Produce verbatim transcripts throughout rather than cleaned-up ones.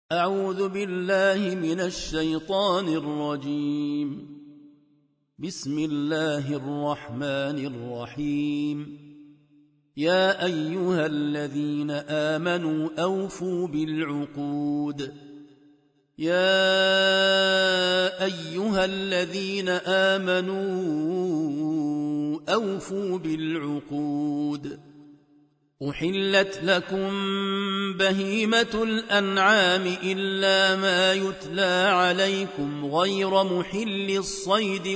أعوذ بالله من الشيطان الرجيم. بسم الله الرحمن الرحيم. يا أيها الذين آمنوا أوفوا بالعقود يا أيها الذين آمنوا أوفوا بالعقود أحلت لكم بهيمة الأنعام إلا ما يتلى عليكم غير محل الصيد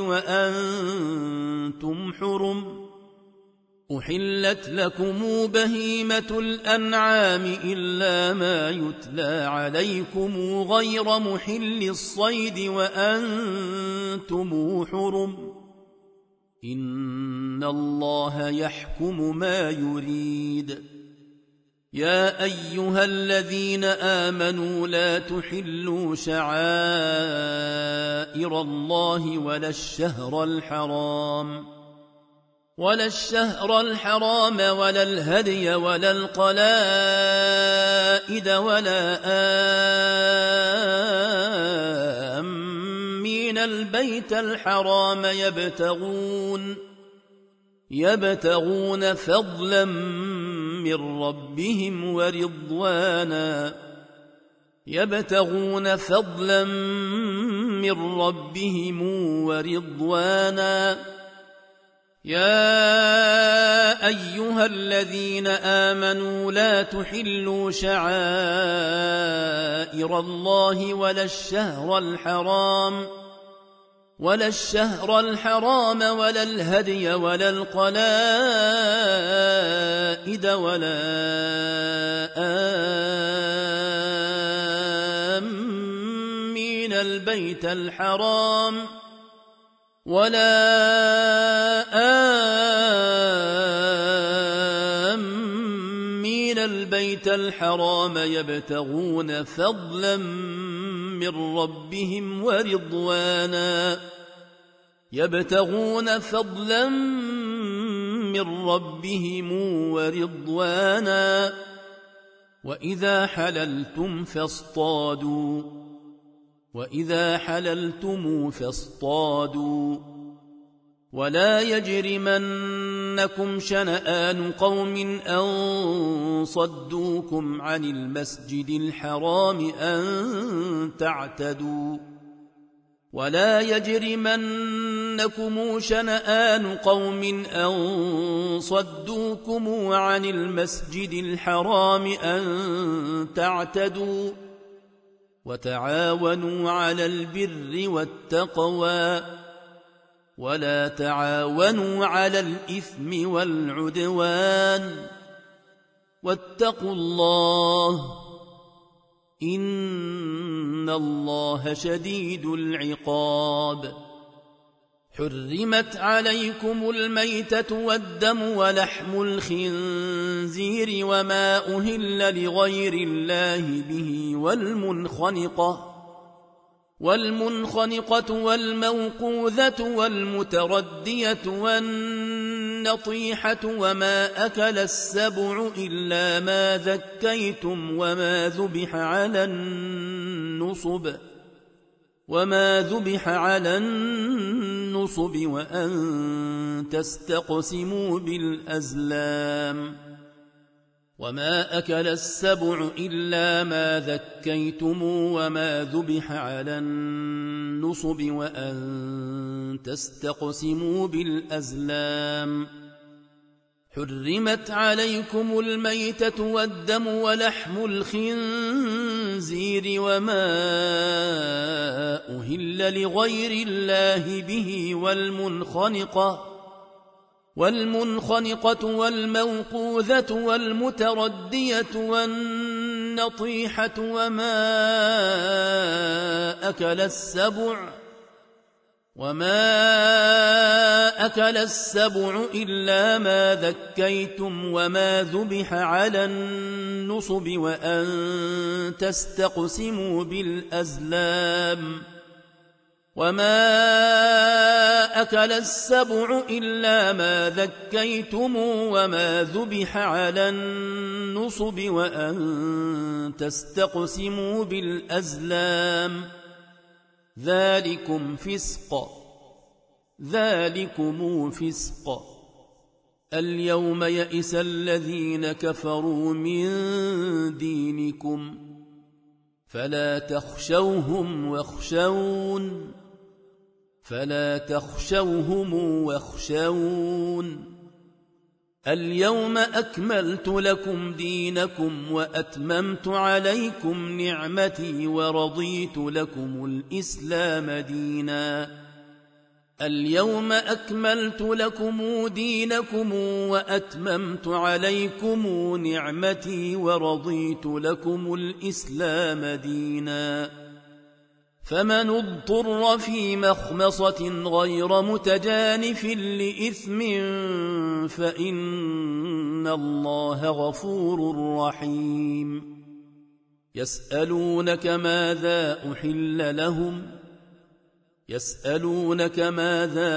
وأنتم حرم أحلت لكم بهيمة الأنعام إلا ما يتلى عليكم غير محل الصيد وأنتم حرم إن الله يحكم ما يريد. يا أيها الذين آمنوا لا تحلوا شعائر الله ولا الشهر الحرام ولا الشهر الحرام ولا الهدي ولا القلائد ولا آمين البيت الحرام يبتغون يبتغون فضلا من ربهم ورضوانا يبتغون فضلا من ربهم ورضوانا يا أيها الذين آمنوا لا تحلوا شعائر الله ولا الشهر الحرام ولا الشهر الحرام ولا الهدي ولا القلائد ولا آمين البيت الحرام ولا آمين البيت الحرام يبتغون فضلا من ربهم ورضوانا يبتغون فضلا من ربهم ورضوانا وإذا حللتم فاصطادوا وإذا حللتم فاصطادوا ولا يجرمنكم شنآن قوم أن صدوكم عن المسجد الحرام أن تعتدوا ولا يجرمنكم شنآن قوم أن صدوكم عن المسجد الحرام أن تعتدوا وتعاونوا على البر والتقوى ولا تعاونوا على الإثم والعدوان واتقوا الله إن الله شديد العقاب. حرمت عليكم الميتة والدم ولحم الخنزير وما أهل لغير الله به والمنخنقة والمنخنقة والموقوذة والمتردية والنطيحة وما أكل السبع إلا ما ذكيتم وما ذبح على النصب وما ذبح على النصب وأن تستقسموا بالأزلام وما أكل السبع إلا ما ذكيتم وما ذبح على النصب وأن تستقسموا بالأزلام. حرمت عليكم الميتة والدم ولحم الخنزير وما أهل لغير الله به والمنخنقة والمنخنقة والموقوذة والمتردية والنطيحة وما أكل السبع وما أكل السبع إلا ما ذكيتم وما ذبح على النصب وأن تستقسموا بالأزلام وما أكل السبع إلا ما ذكيتم وما ذبح على النصب وأن تستقسموا بالأزلام ذلكم فسق ذلكم فسق اليوم يئس الذين كفروا من دينكم فلا تخشوهم واخشون فلا تخشوهم واخشون اليوم أكملت لكم دينكم وأتممت عليكم نعمتي ورضيت لكم الإسلام دينا اليوم أكملت لكم دينكم وأتممت عليكم نعمتي ورضيت لكم الإسلام دينا فمن اضطر في مخمصة غير متجانف لإثم فإن الله غفور رحيم يسألونك ماذا أحل لهم يسألونك ماذا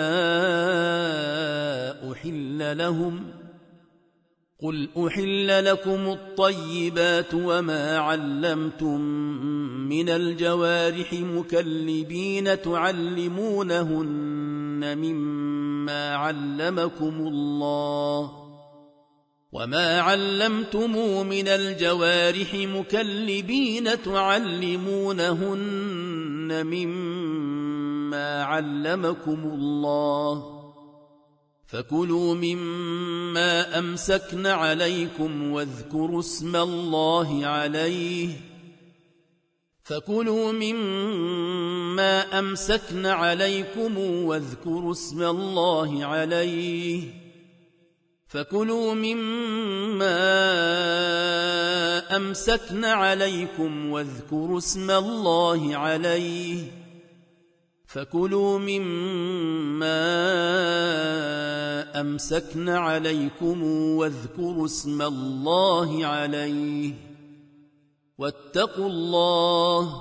أحل لهم قل أحل لكم الطيبات وما علمتم من الجوارح مكلبين تعلمونهن مما علمكم الله وما علمتم من الجوارح مكلبين تعلمونهن مما علمكم الله فكلوا مما أمسكن عليكم واذكروا اسم الله عليه فكلوا مما أمسكن عليكم واذكروا اسم الله عليه فكلوا مما أمسكن عليكم واذكروا اسم الله عليه فكلوا مما أمسكن عليكم واذكروا اسم الله عليه واتقوا الله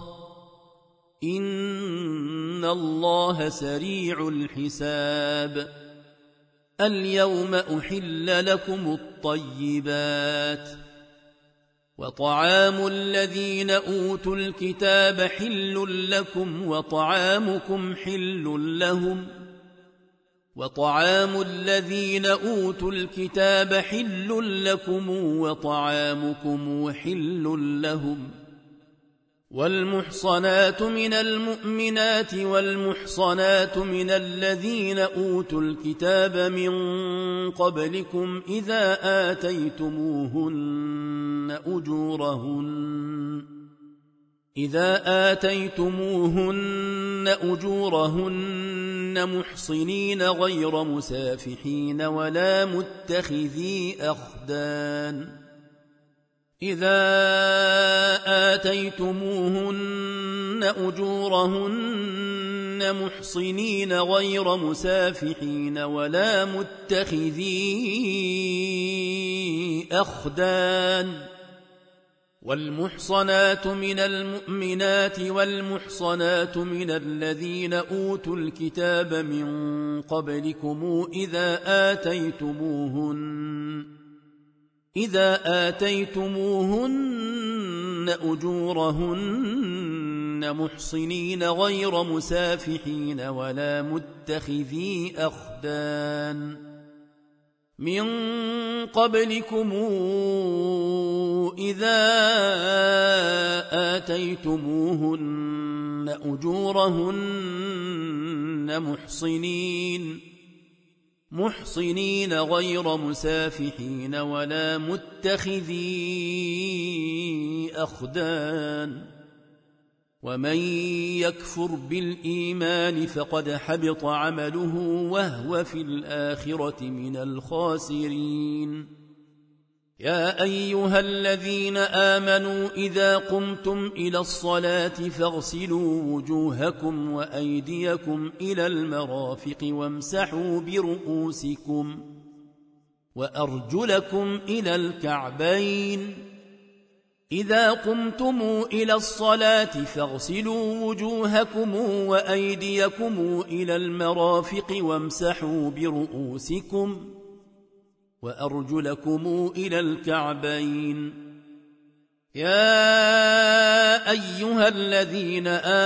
إن الله سريع الحساب اليوم أحل لكم الطيبات وطعام الذين أوتوا الكتاب حل لكم وطعامكم حل لهم وطعام الذين أوتوا الكتاب حل لكم وطعامكم حل لهم والمحصنات من المؤمنات والمحصنات من الذين أوتوا الكتاب من قبلكم إذا آتيتموهن أجورهن إذا آتيتموهن أجورهن محصنين غير مسافحين ولا متخذي أخدان إذا آتيتموهن أجورهن محصنين غير مسافحين ولا متخذي أخدان والمحصنات من المؤمنات والمحصنات من الذين أوتوا الكتاب من قبلكم إذا آتيتموهن إذا آتيتموهن أجورهن محصنين غير مسافحين ولا متخذي أخدان من قبلكم إذا آتيتموهن أجورهن محصنين محصنين غير مسافحين ولا متخذي أخدان ومن يكفر بالإيمان فقد حبط عمله وهو في الآخرة من الخاسرين يا أيها الذين آمنوا إذا قمتم إلى الصلاة فاغسلوا وجوهكم وأيديكم إلى المرافق وامسحوا إذا قمتم إلى الصلاة فاغسلوا وجوهكم وأيديكم إلى المرافق وامسحوا برؤوسكم وأرجلكم إلى الكعبين. يا أيها الذين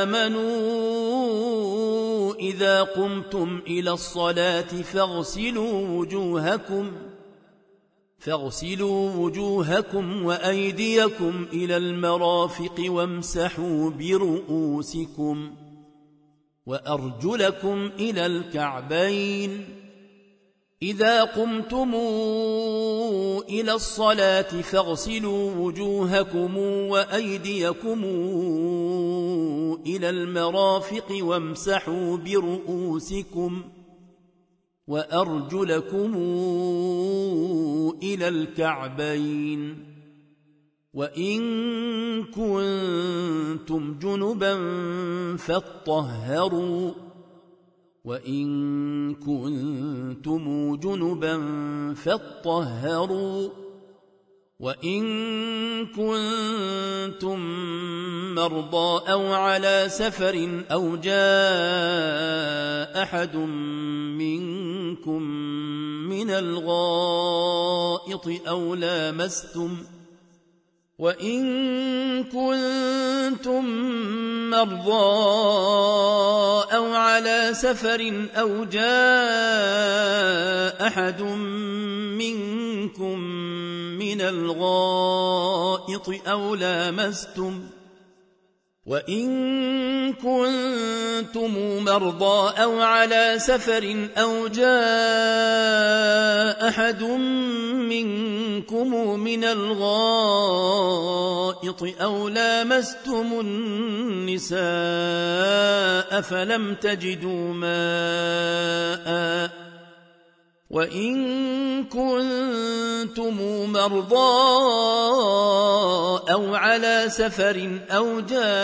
آمنوا إذا قمتم إلى الصلاة فاغسلوا وجوهكم فاغسلوا وجوهكم وأيديكم إلى المرافق وامسحوا برؤوسكم وأرجلكم إلى الكعبين. إذا قمتم إلى الصلاة فاغسلوا وجوهكم وأيديكم إلى المرافق وامسحوا برؤوسكم وأرجلكم إلى الكعبين. وإن كنتم جنبا فاطهروا وإن كنتم جنبا فاطهروا وإن كنتم مرضى أو على سفر أو جاء أحد منكم من الغائط أو لامستم وإن كنتم مرضى أو على سفر أو جاء أحد منكم من الغائط أو لامستم وإن كنتم مرضى أو على سفر أو جاء أحد منكم من الغائط أو لامستم النساء فلم تجدوا ماء وإن كنتم مرضى أو على سفر أو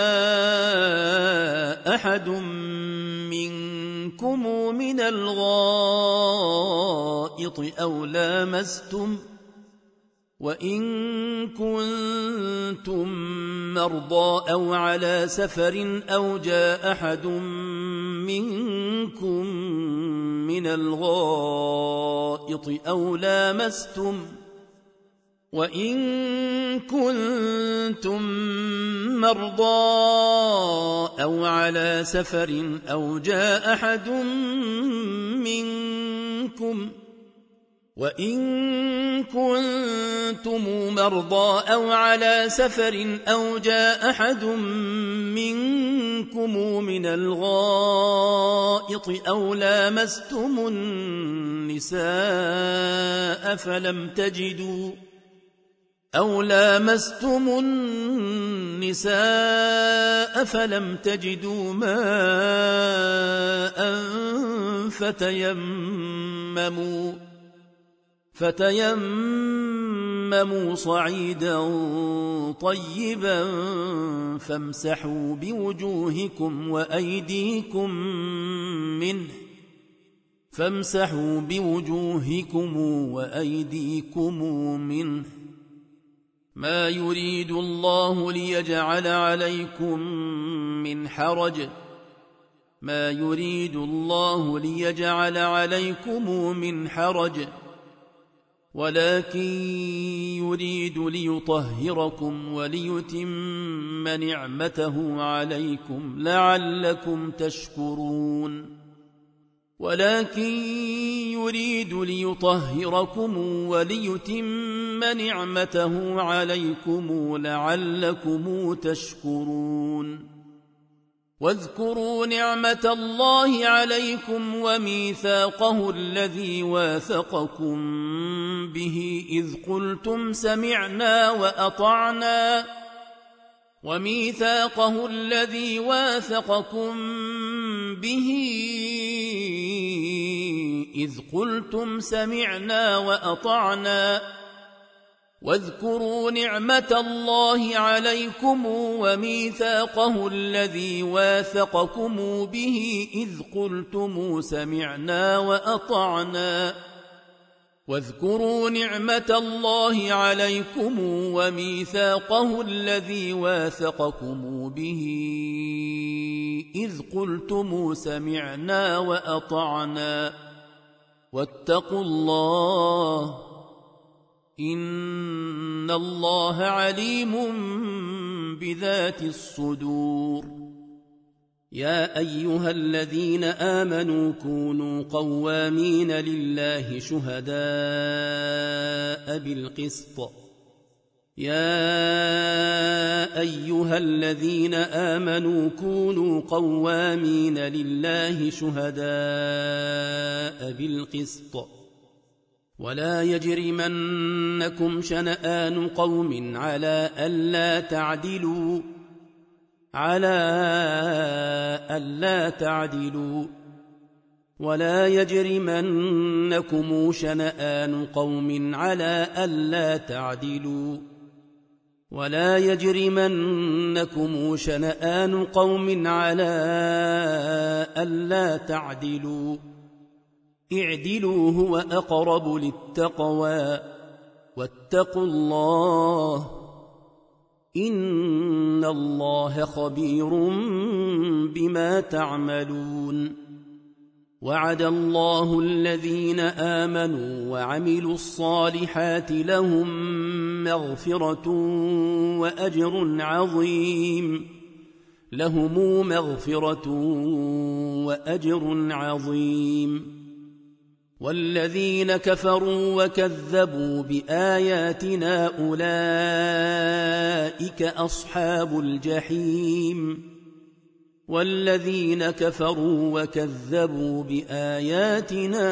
جاء أحد منكم من الغائط أو لامستم وإن كنتم مرضى أو على سفر أو جاء أحد منكم من الغائط أو لامستم وإن كنتم مرضى أو على سفر أو جاء أحد منكم وإن كنتم مرضى أو على سفر أو جاء أحد منكم من الغائط أو لامستم النساء فلم تجدوا أو لامستم النساء فلم تجدوا ماء فتيمموا فتيمموا صعيدا طيبا فامسحوا بوجوهكم وأيديكم منه فامسحوا بوجوهكم وأيديكم منه ما يريد الله ليجعل عليكم من حرج ما يريد الله ليجعل عليكم من حرج ولكن يريد ليطهركم وليتم نعمته عليكم لعلكم تشكرون ولكن يريد ليطهركم وليتم نعمته عليكم لعلكم تشكرون واذكروا نعمة الله عليكم وميثاقه الذي واثقكم به إذ قلتم سمعنا وأطعنا وميثاقه الذي واثقكم به إذ قلتم سمعنا وأطعنا واذكروا نعمة الله عليكم وميثاقه الذي واثقكم به إذ قلتم سمعنا وأطعنا واذكروا نعمة الله عليكم وميثاقه الذي واثقكم به إذ قلتم سمعنا وأطعنا واتقوا الله إن الله عليم بذات الصدور. يا أيها الذين آمنوا كونوا قوامين لله شهداء بالقسط يا أيها الذين آمنوا كونوا قوامين لله شهداء بالقسط ولا يجرمنكم شنآن قوم على ألا تعدلوا على ألا تعدلوا ولا يجرمنكم شنآن قوم على ألا تعدلوا ولا يجرمنكم شنآن قوم على ألا تعدلوا اعدلوا هو أقرب للتقوى واتقوا الله إن الله خبير بما تعملون. وعد الله الذين آمنوا وعملوا الصالحات لهم مغفرة وأجر عظيم لهم مغفرة وأجر عظيم. والذين كفروا وكذبوا بآياتنا أولئك أصحاب الجحيم والذين كفروا وكذبوا بآياتنا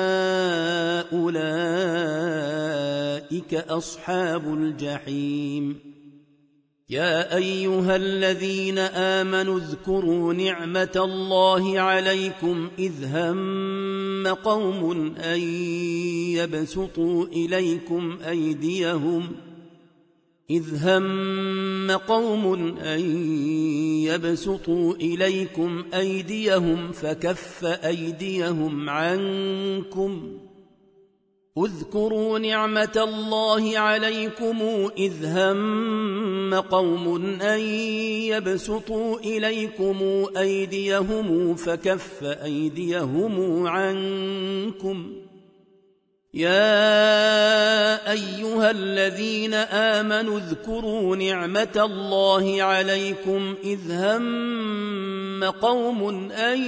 أولئك أصحاب الجحيم. يا أيها الذين آمنوا اذكروا نعمة الله عليكم إذ هم قوم أن يبسطوا إليكم أيديهم إذ هم قوم أن يبسطوا إليكم أيديهم فكف أيديهم عنكم اذكروا نعمة الله عليكم إذ هم قوم أن يبسطوا إليكم أيديهم فكف أيديهم عنكم يا أيها الذين آمنوا اذكروا نعمة الله عليكم إذ هم قوم أن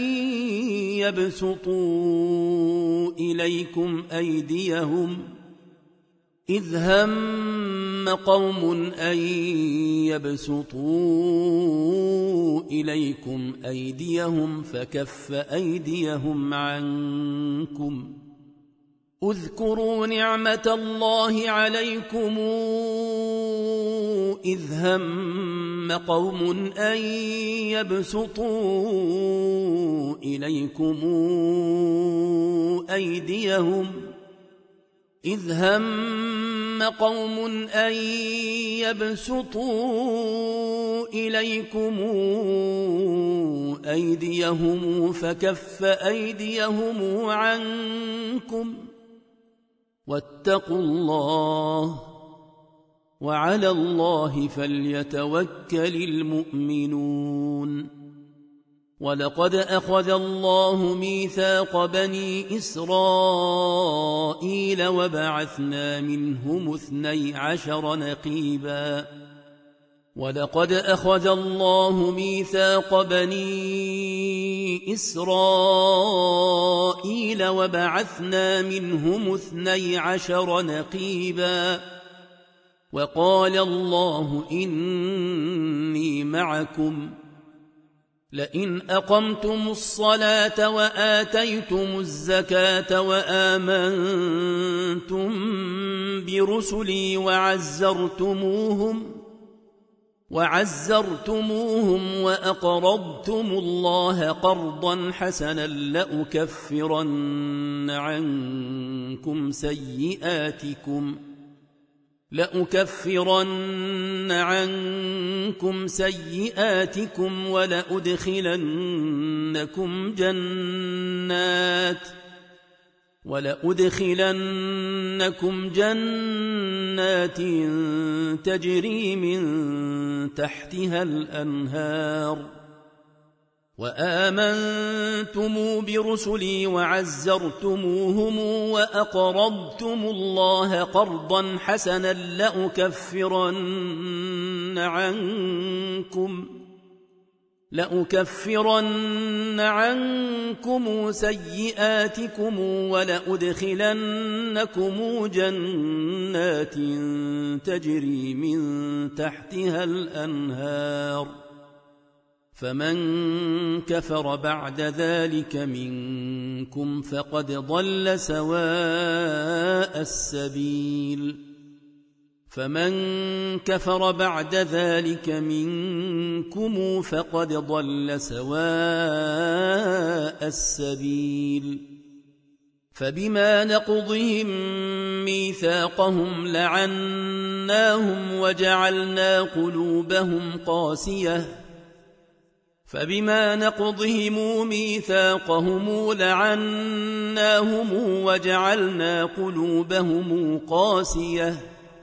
يبسطوا إليكم أيديهم إذ هم قوم أن يبسطوا إليكم أيديهم فكف أيديهم عنكم اذكروا نعمة الله عليكم إذ هم قوم أن يبسطوا إليكم أيديهم إذ هم قوم أن يبسطوا إليكم أيديهم فكف أيديهم عنكم واتقوا الله وعلى الله فليتوكل المؤمنون. ولقد أخذ الله ميثاق بني إسرائيل وبعثنا منهم اثني عشر نقيبا ولقد أخذ الله ميثاق بني إسرائيل وبعثنا منهم اثني عشر نقيبا وقال الله إني معكم لئن أقمتم الصلاة وآتيتم الزكاة وآمنتم برسلي وعزرتموهم وعزرتموهم وأقرضتم الله قرضا حسنا لأكفرن عنكم سيئاتكم لأكفرن عنكم سيئاتكم ولأدخلنكم جنات ولأدخلنكم جنات تجري من تحتها الأنهار وآمنتم برسلي وعزرتموهم وأقرضتم الله قرضا حسنا لأكفرن عنكم لأكفرن عنكم سيئاتكم ولأدخلنكم جنات تجري من تحتها الأنهار فمن كفر بعد ذلك منكم فقد ضل سواء السبيل فمن كفر بعد ذلك منكم فقد ضل سواء السبيل فبما نقضهم ميثاقهم لعناهم وجعلنا قلوبهم قاسية فبما نقضهم ميثاقهم لعناهم وجعلنا قلوبهم قاسية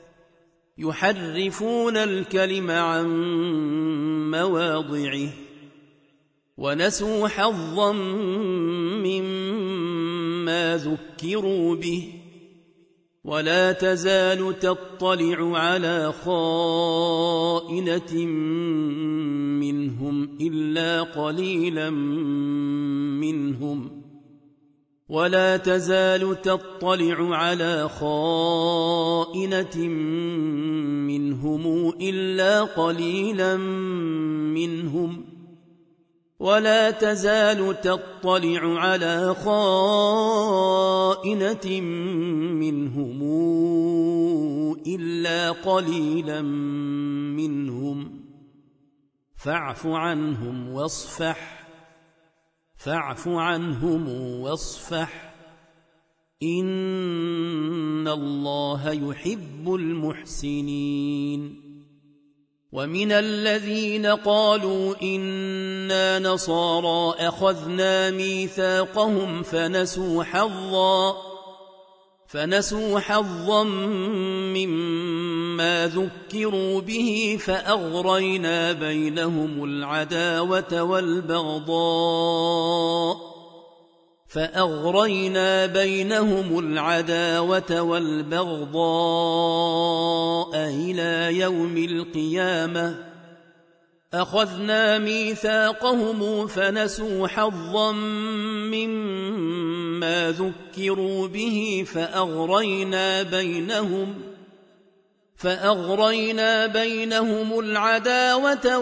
يحرفون الكلم عن مواضعه ونسوا حظا مما ذكروا به ولا تزال تطلع على خائنة منهم إلا قليلا منهم ولا تزال تطلع على خائنة منهم إلا قليلا منهم ولا تزال تطلع على خائنة منهم إلا قليلا منهم فاعف عنهم واصفح فاعف عنهم واصفح إن الله يحب المحسنين ومن الذين قالوا إنا نصارى أخذنا ميثاقهم فنسوا حظا فنسوا حظا مما ذكروا به فأغرينا بينهم العداوة والبغضاء فأغرينا بينهم العداوة والبغضاء إلى يوم القيامة أخذنا ميثاقهم فنسوا حظا مما ذكروا به فأغرينا بينهم فأغرينا بينهم العداوة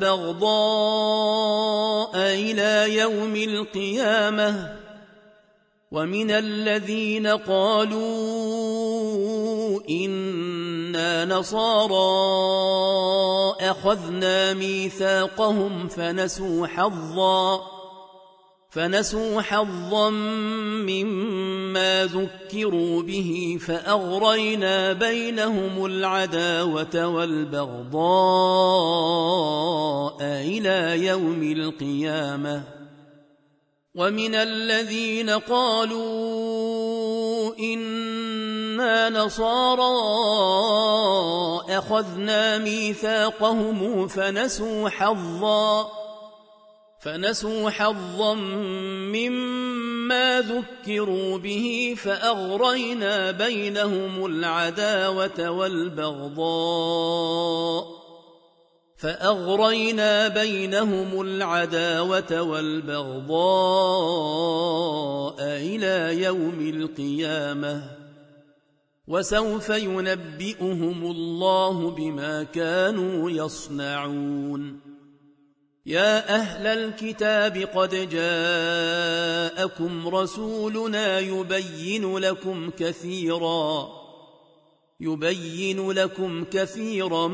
والبغضاء إلى يوم القيامة ومن الذين قالوا إنا نصارى أخذنا ميثاقهم فنسوا حظا فنسوا حظا مما ذكروا به فأغرينا بينهم العداوة والبغضاء إلى يوم القيامة ومن الذين قالوا إنا نصارى أخذنا ميثاقهم فنسوا حظا فنسوا حظا مما ذكروا به فأغرينا بينهم العداوة والبغضاء فأغرينا بينهم العداوة والبغضاء إلى يوم القيامة وسوف ينبئهم الله بما كانوا يصنعون يا أهل الكتاب قد جاءكم رسولنا يبين لكم كثيرا يبين لكم كثيرا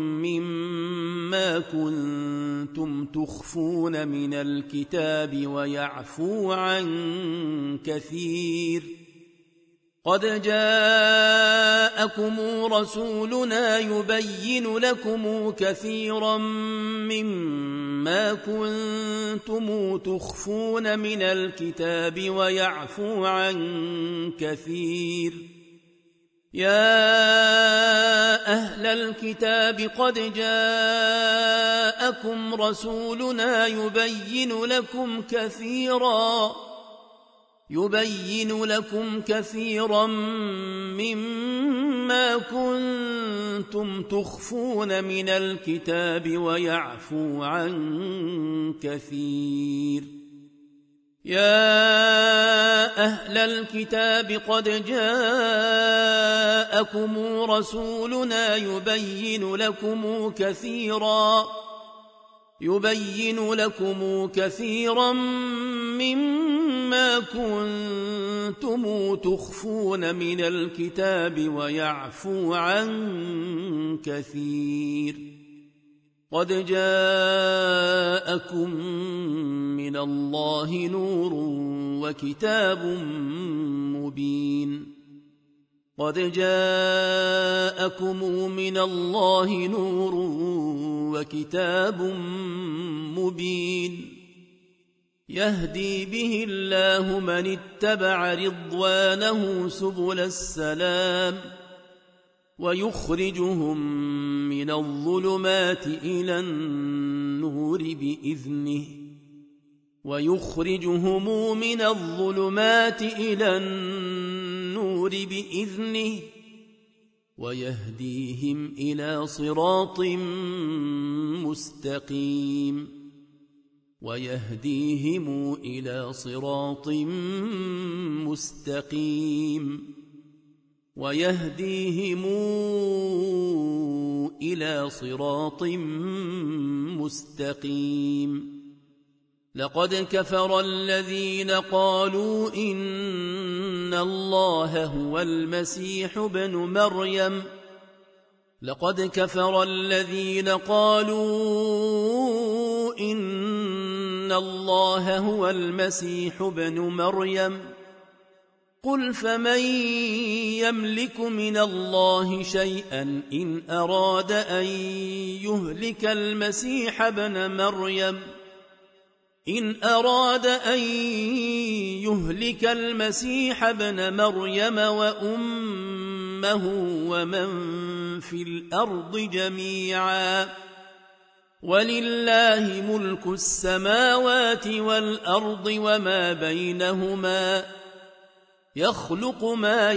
مما كنتم تخفون من الكتاب ويعفو عن كثير قد جاءكم رسولنا يبين لكم كثيرا مما ما كنتم تخفون من الكتاب ويعفو عن كثير. يا أهل الكتاب قد جاءكم رسولنا يبين لكم كثيرا يبين لكم كثيرا مما كنتم تخفون من الكتاب ويعفو عن كثير. يا أهل الكتاب قد جاءكم رسولنا يبين لكم كثيرا يبين لكم كثيرا مما كنتم تخفون من الكتاب ويعفو عن كثير. قد جاءكم من الله نور وكتاب مبين قد جاءكم من الله نور وكتاب مبين يهدي به الله من اتبع رضوانه سبل السلام ويخرجهم من الظلمات إلى النور بإذنه ويخرجهم من الظلمات إلى النور بإذنه ويهديهم إلى صراط مستقيم ويهديهم إلى صراط مستقيم ويهديهم إلى صراط مستقيم. لقد كفر الذين قالوا إن الله هو المسيح ابن مريم لقد كفر الذين قالوا إن الله هو المسيح ابن مريم قل فمن يملك من الله شيئا إن أراد أن يهلك المسيح ابن مريم إن أراد أن يهلك المسيح ابن مريم وأمه ومن في الأرض جميعا ولله ملك السماوات والأرض وما بينهما يخلق ما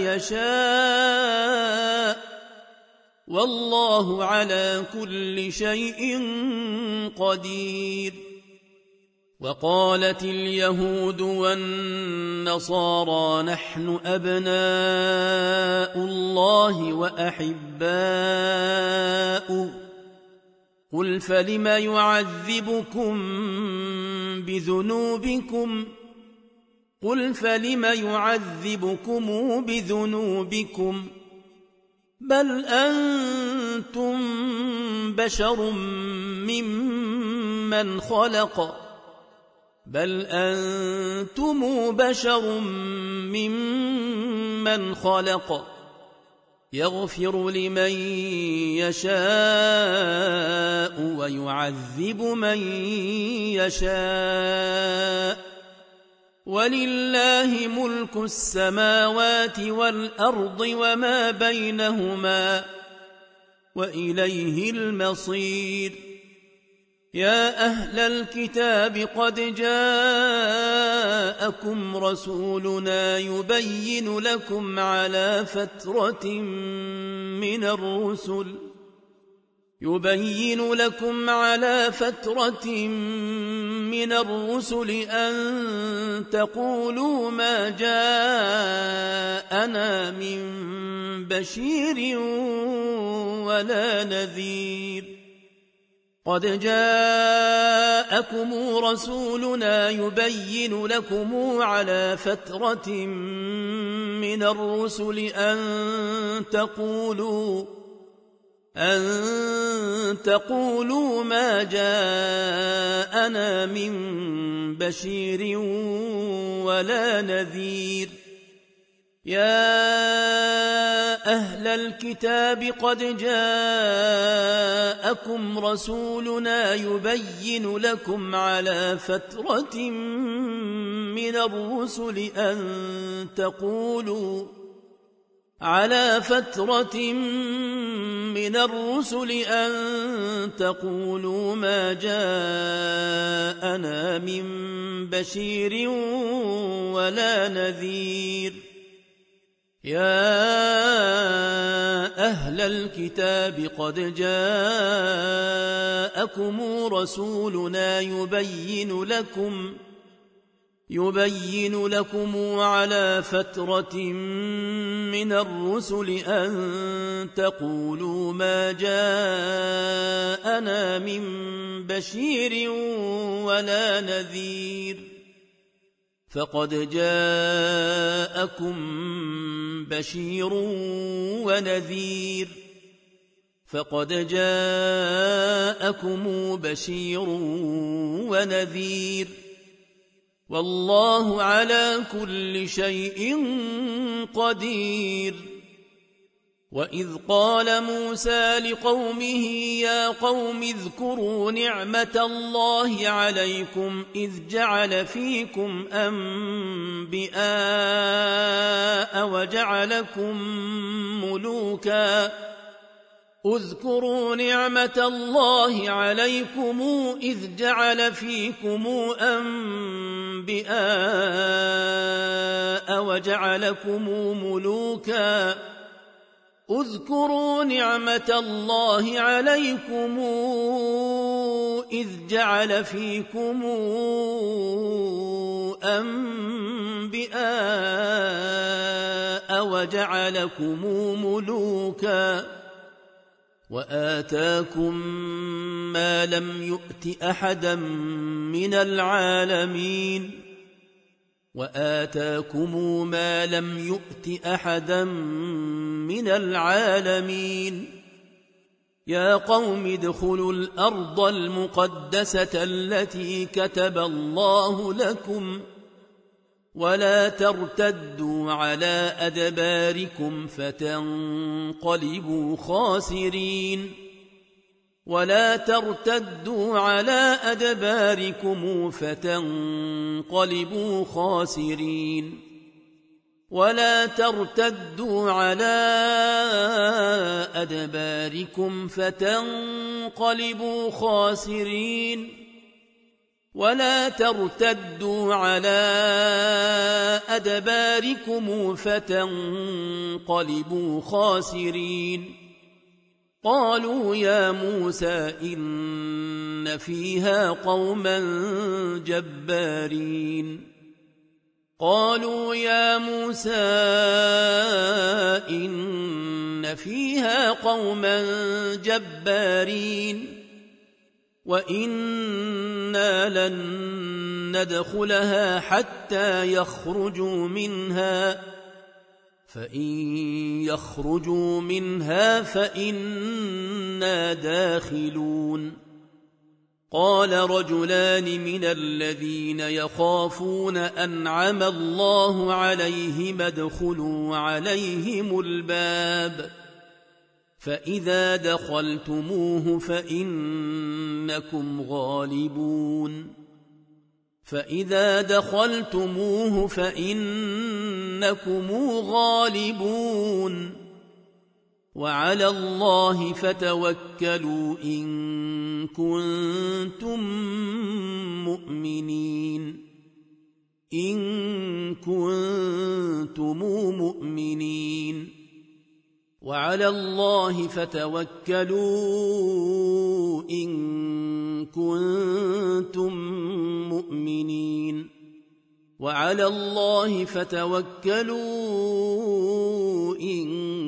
يشاء والله على كل شيء قدير. وقالت اليهود والنصارى نحن أبناء الله وأحباؤه قل فلم يعذبكم بذنوبكم قل فلم يعذبكم بذنوبكم بل أنتم بشر ممن خلق بل أنتم بشر ممن خلق يغفر لمن يشاء ويعذب من يشاء ولله ملك السماوات والأرض وما بينهما وإليه المصير. يا أهل الكتاب قد جاءكم رسولنا يبين لكم على فترة من الرسل يبين لكم على فترة من الرسل أن تقولوا ما جاءنا من بشير ولا نذير قد جاءكم رسولنا يبين لكم على فترة من الرسل أن تقولوا أن تقولوا ما جاءنا من بشير ولا نذير يا أهل الكتاب قد جاءكم رسولنا يبين لكم على فترة من الرسل أن تقولوا على فترة من الرسل أن تقولوا ما جاءنا من بشير ولا نذير. يا أهل الكتاب قد جاءكم رسولنا يبين لكم يبين لكم على فترة من الرسل أن تقولوا ما جاءنا من بشير ولا نذير. فقد جاءكم بشير ونذير فقد جاءكم بشير ونذير والله على كل شيء قدير. وإذ قال موسى لقومه يا قوم اذكروا نعمة الله عليكم إذ جعل فيكم أنبياء وجعلكم ملوكا اذكروا نعمة الله عليكم إذ جعل فيكم أنبياء وجعلكم ملوكا اذكروا نعمة الله عليكم إذ جعل فيكم أنبياء وجعلكم ملوكا وآتاكم ما لم يؤت أحدا من العالمين وآتاكم ما لم يؤت أحدا من العالمين. يا قوم ادخلوا الأرض المقدسة التي كتب الله لكم ولا ترتدوا على أدباركم فتنقلبوا خاسرين ولا ترتدوا على أدباركم فتنقلبوا خاسرين ولا ترتدوا على أدباركم فتنقلبوا خاسرين ولا ترتدوا على أدباركم فتنقلبوا خاسرين. قالوا يا موسى إن فيها قوما جبارين قالوا يا موسى إن فيها قوما جبارين وإنا لن ندخلها حتى يخرجوا منها فإن يخرجوا منها فإنا داخلون. قال رجلان من الذين يخافون أنعم الله عليهم ادخلوا عليهم الباب فإذا دخلتموه فإنكم غالبون فإذا دخلتموه فإنكم غالبون وعلى الله فتوكلوا إن كنتم مؤمنين إن كنتم مؤمنين وعلى الله فتوكلوا إن كنتم مؤمنين وعلى الله فتوكلوا إن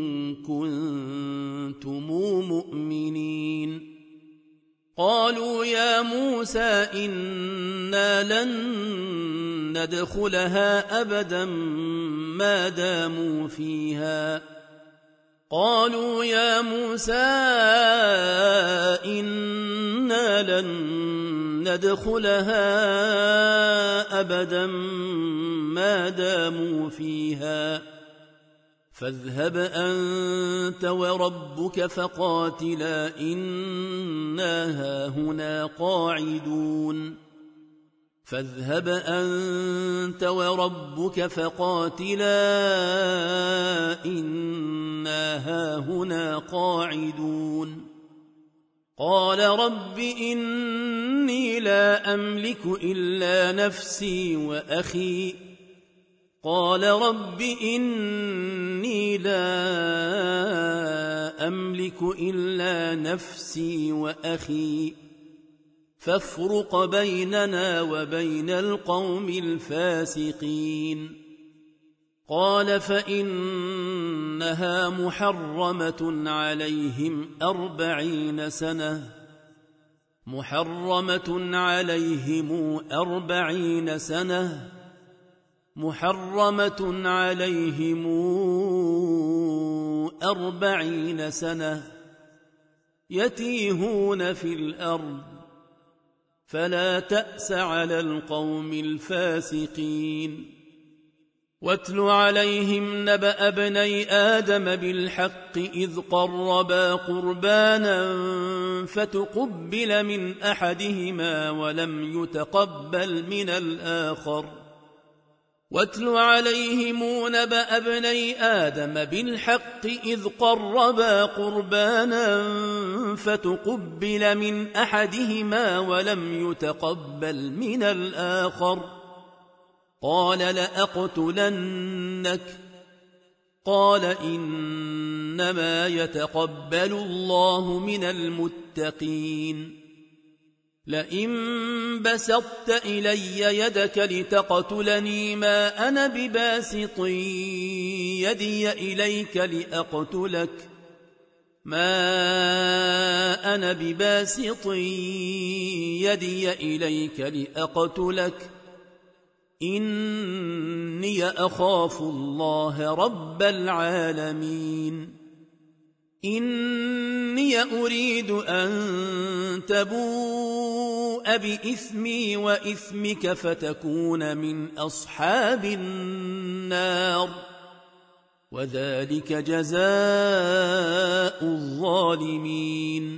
كنتم مؤمنين. قالوا يا موسى إنا لن ندخلها أبدا ما داموا فيها قالوا يا موسى إنا لن ندخلها أبدا ما داموا فيها فاذهب أنت وربك فقاتلا إنا هاهنا قاعدون فاذهب أنت وربك فقاتلا إنا هاهنا قاعدون قال رب إني لا أملك إلا نفسي وأخي قال رب إني لا أملك إلا نفسي وأخي فافرق بيننا وبين القوم الفاسقين قال فإنها محرمة عليهم أربعين سنة محرمة عليهم أربعين سنة محرمة عليهم أربعين سنة يتيهون في الأرض فلا تأس على القوم الفاسقين واتل عليهم نبأ ابني آدم بالحق إذ قربا قربانا فتقبل من أحدهما ولم يتقبل من الآخر واتل عليهم نبأ ابني آدم بالحق إذ قربا قربانا فتقبل من أحدهما ولم يتقبل من الآخر قال لأقتلنك قال إنما يتقبل الله من المتقين لئن بسطت إلي يدك لتقتلني ما أنا بباسط يدي إليك لأقتلك ما أنا بباسط يدي إليك لأقتلك إني أخاف الله رب العالمين إني أريد أن تبوء بإثمي وإثمك فتكون من أصحاب النار وذلك جزاء الظالمين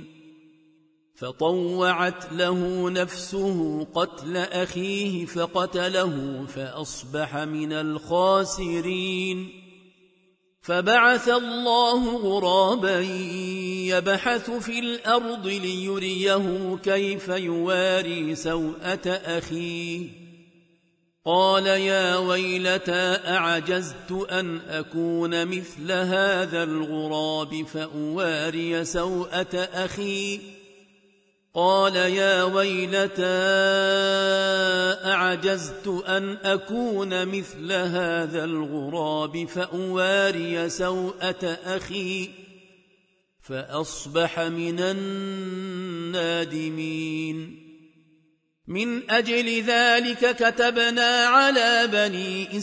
فطوعت له نفسه قتل أخيه فقتله فأصبح من الخاسرين فبعث الله غرابا يبحث في الأرض ليريه كيف يواري سوءة أخيه قال يا ويلتى أعجزت أن أكون مثل هذا الغراب فأواري سوءة أخي قال يا ويلتى أعجزت أن أكون مثل هذا الغراب فأواري سوءة أخي فأصبح من النادمين من أجل ذلك كتبنا على بني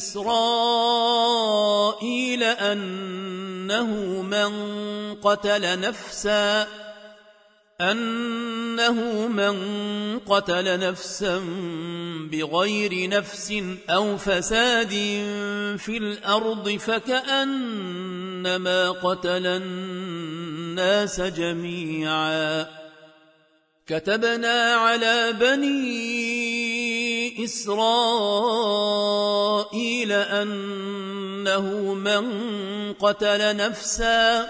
إسرائيل أنه من قتل نفسا أنه من قتل نفسا بغير نفس أو فساد في الأرض فكأنما قتل الناس جميعا كتبنا على بني إسرائيل أنه من قتل نفسا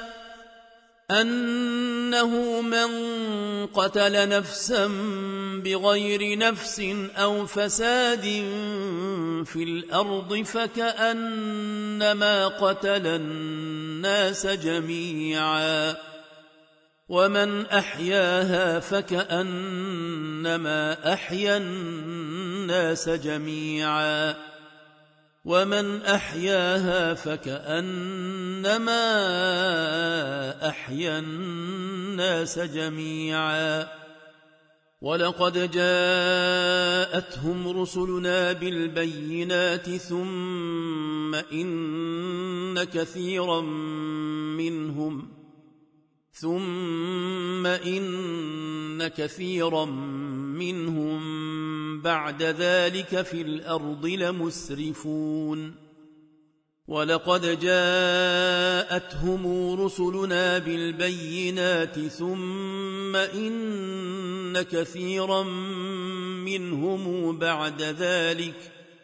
أنه من قتل نفسا بغير نفس أو فساد في الأرض فكأنما قتل الناس جميعا ومن أحياها فكأنما أحيا الناس جميعا ومن أحياها فكأنما أحيا الناس جميعا ولقد جاءتهم رسلنا بالبينات ثم إن كثيرا منهم ثم إن كثيرا منهم بعد ذلك في الأرض لمسرفون ولقد جاءتهم رسلنا بالبينات ثم إن كثيرا منهم بعد ذلك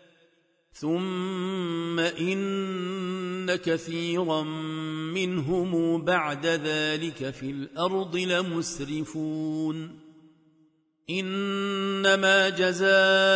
ثم إن كثيرا منهم بعد ذلك في الأرض لمسرفون إنما جزاء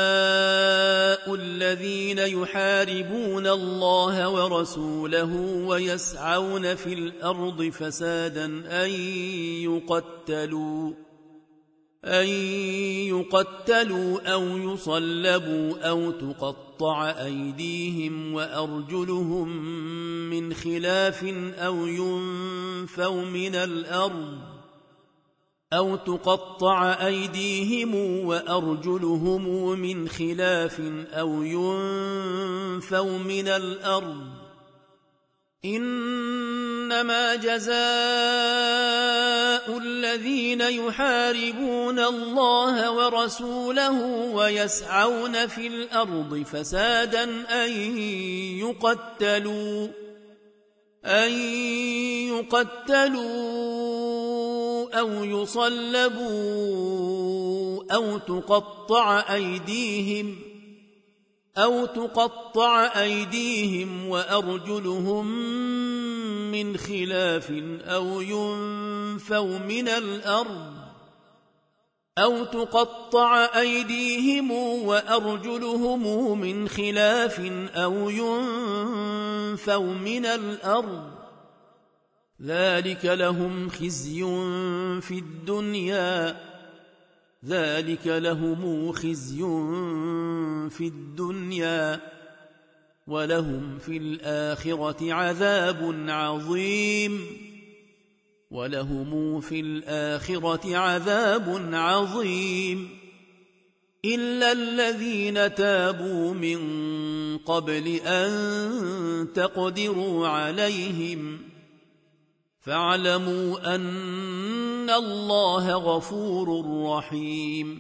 الذين يحاربون الله ورسوله ويسعون في الأرض فسادا أن يقتلوا أن يقتلوا أو يصلبوا أو تقطع أيديهم وأرجلهم من خلاف أو ينفوا من الأرض أو تقطع أيديهم وأرجلهم من خلاف أو ينفوا من الأرض إنما جزاء الذين يحاربون الله ورسوله ويسعون في الأرض فسادا أن يقتلوا أن يقتلوا أو يصلبوا أو تقطع أيديهم أو تقطع أيديهم وأرجلهم من خلاف أو ينفوا من الأرض أو تقطع أيديهم وأرجلهم من خلاف أو ينفوا من الأرض ذلك لهم خزي في الدنيا ذلك لهم خزي في الدنيا ولهم في الآخرة عذاب عظيم ولهم في الآخرة عذاب عظيم إلا الذين تابوا من قبل أن تقدروا عليهم فاعلموا أن الله غفور رحيم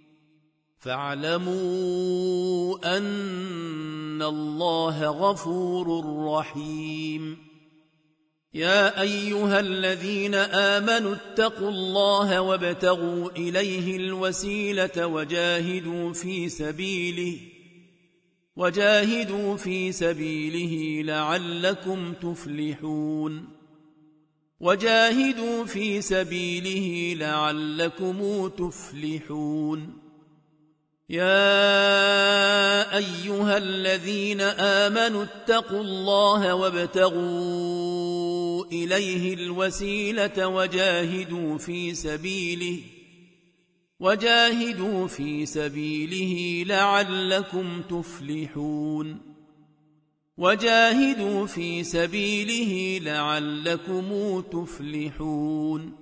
فاعلموا أن الله غفور رحيم يا أيها الذين آمنوا اتقوا الله وابتغوا إليه الوسيلة وجاهدوا في سبيله وجاهدوا في سبيله لعلكم تفلحون وجاهدوا في سبيله لعلكم تفلحون يا أيها الذين آمنوا اتقوا الله وابتغوا إليه الوسيلة وجاهدوا في سبيله وجاهدوا في سبيله لعلكم تفلحون وجاهدوا في سبيله لعلكم تفلحون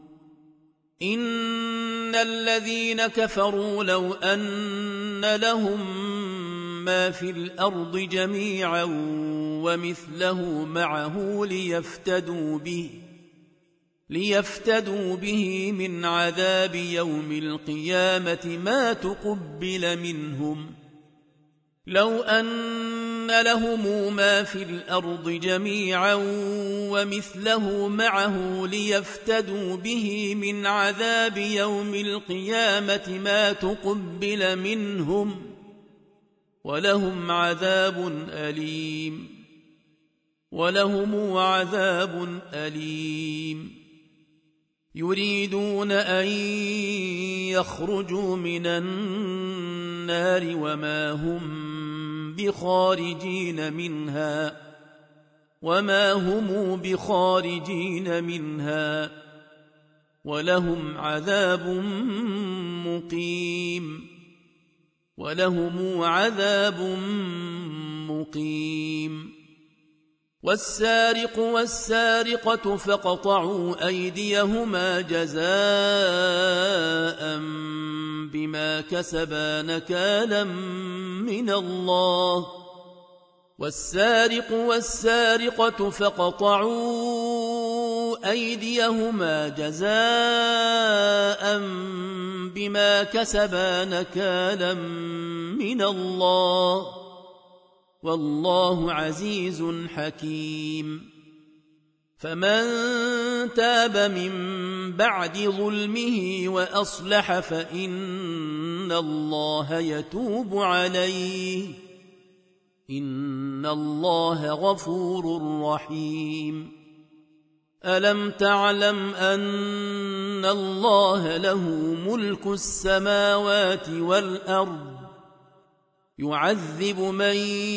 إن الذين كفروا لو أن لهم ما في الأرض جميعا ومثله معه ليفتدوا به ليفتدوا به من عذاب يوم القيامة ما تقبل منهم لو أن لهم ما في الأرض جميعا ومثله معه ليفتدوا به من عذاب يوم القيامة ما تقبل منهم ولهم عذاب أليم ولهم عذاب أليم يريدون أن يخرجوا من النار وما هم بخارجين منها وما هم بخارجين منها ولهم عذاب مقيم ولهم عذاب مقيم والسارق والسارقة فاقطعوا أيديهما جزاء بما كسبا نكالا من الله والسارق والسارقة فاقطعوا أيديهما جزاء بما كسبا نكالا من الله والله عزيز حكيم فمن تاب من بعد ظلمه وأصلح فإن الله يتوب عليه إن الله غفور رحيم ألم تعلم أن الله له ملك السماوات والأرض يعذب من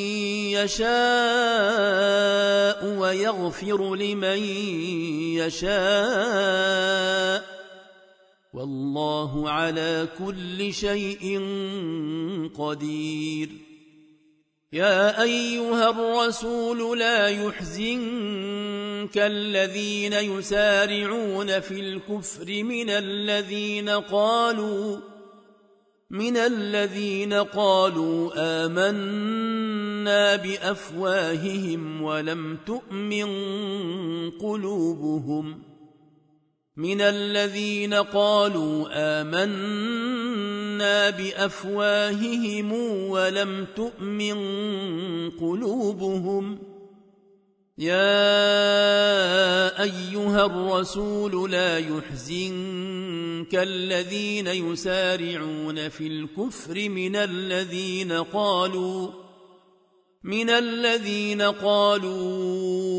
يشاء ويغفر لمن يشاء والله على كل شيء قدير يا أيها الرسول لا يحزنك الذين يسارعون في الكفر من الذين قالوا من الذين قالوا آمنا بأفواههم ولم تؤمن قلوبهم من الذين قالوا آمنا بأفواههم ولم تؤمن قلوبهم يا أيها الرسول لا يحزنك الذين يسارعون في الكفر من الذين قالوا من الذين قالوا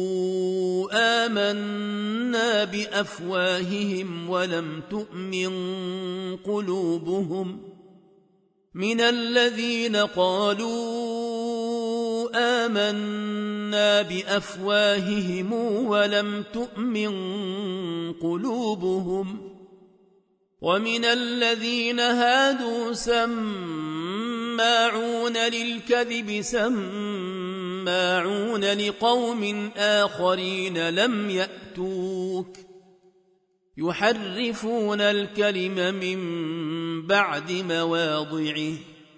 آمنا بأفواههم ولم تؤمن قلوبهم من الذين قالوا آمنا بأفواههم ولم تؤمن قلوبهم ومن الذين هادوا سماعون للكذب سماعون لقوم آخرين لم يأتوك يحرفون الكلم من بعد مواضعه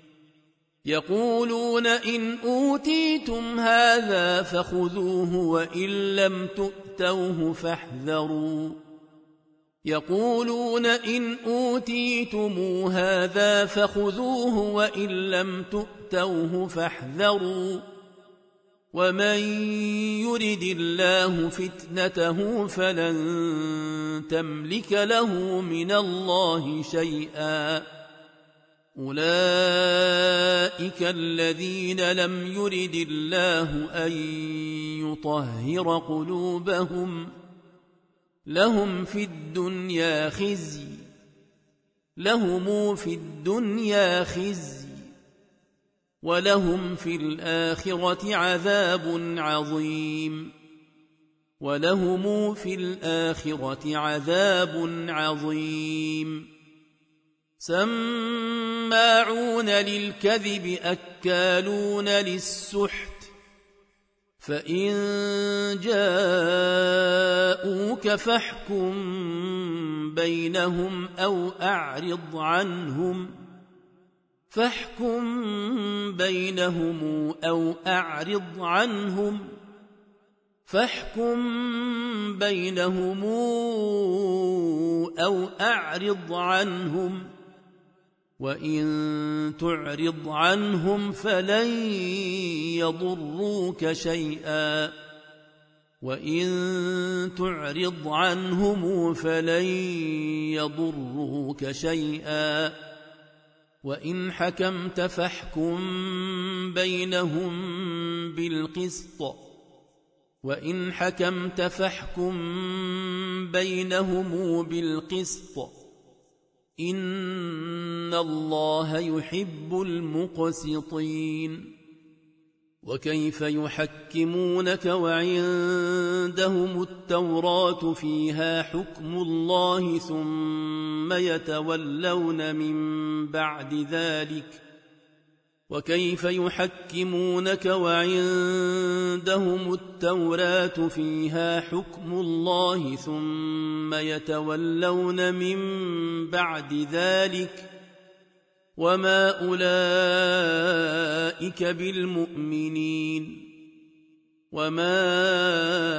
يقولون إن أوتيتم هذا فخذوه وإن لم تؤتوه فاحذروا يقولون إن أوتيتم هذا فخذوه وإن لم تؤتوه فاحذروا ومن يرد الله فتنته فلن تملك له من الله شيئا أولئك الذين لم يرد الله أن يطهر قلوبهم لهم في الدنيا خزي لهم في الدنيا خزي ولهم في الآخرة عذاب عظيم ولهم في الآخرة عذاب عظيم سماعون للكذب أكالون للسحت فإن جاءوك فاحكم بينهم أو أعرض عنهم فاحكم بينهم أو أعرض عنهم فاحكم بينهم أو أعرض عنهم وإن تعرض عنهم فلن يضروك شيئا وإن تعرض عنهم فلن يضروك شيئا وإن حكمت فاحكم بينهم بالقسط وإن حكمت فاحكم بينهم بالقسط إن الله يحب المقسطين وكيف يحكمونك وعندهم التوراة فيها حكم الله ثم يتولون من بعد ذلك وكيف يحكمونك وعندهم التوراة فيها حكم الله ثم يتولون من بعد ذلك وما أولئك بالمؤمنين وما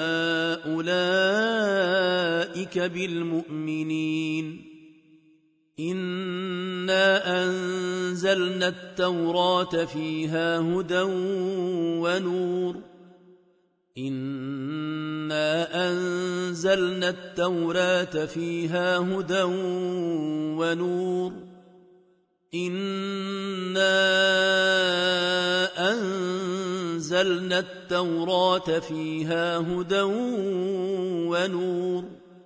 أولئك بالمؤمنين إنا أنزلنا التوراة فيها هدى ونور إنا أنزلنا التوراة فيها هدى ونور إنا أنزلنا التوراة فيها هدى ونور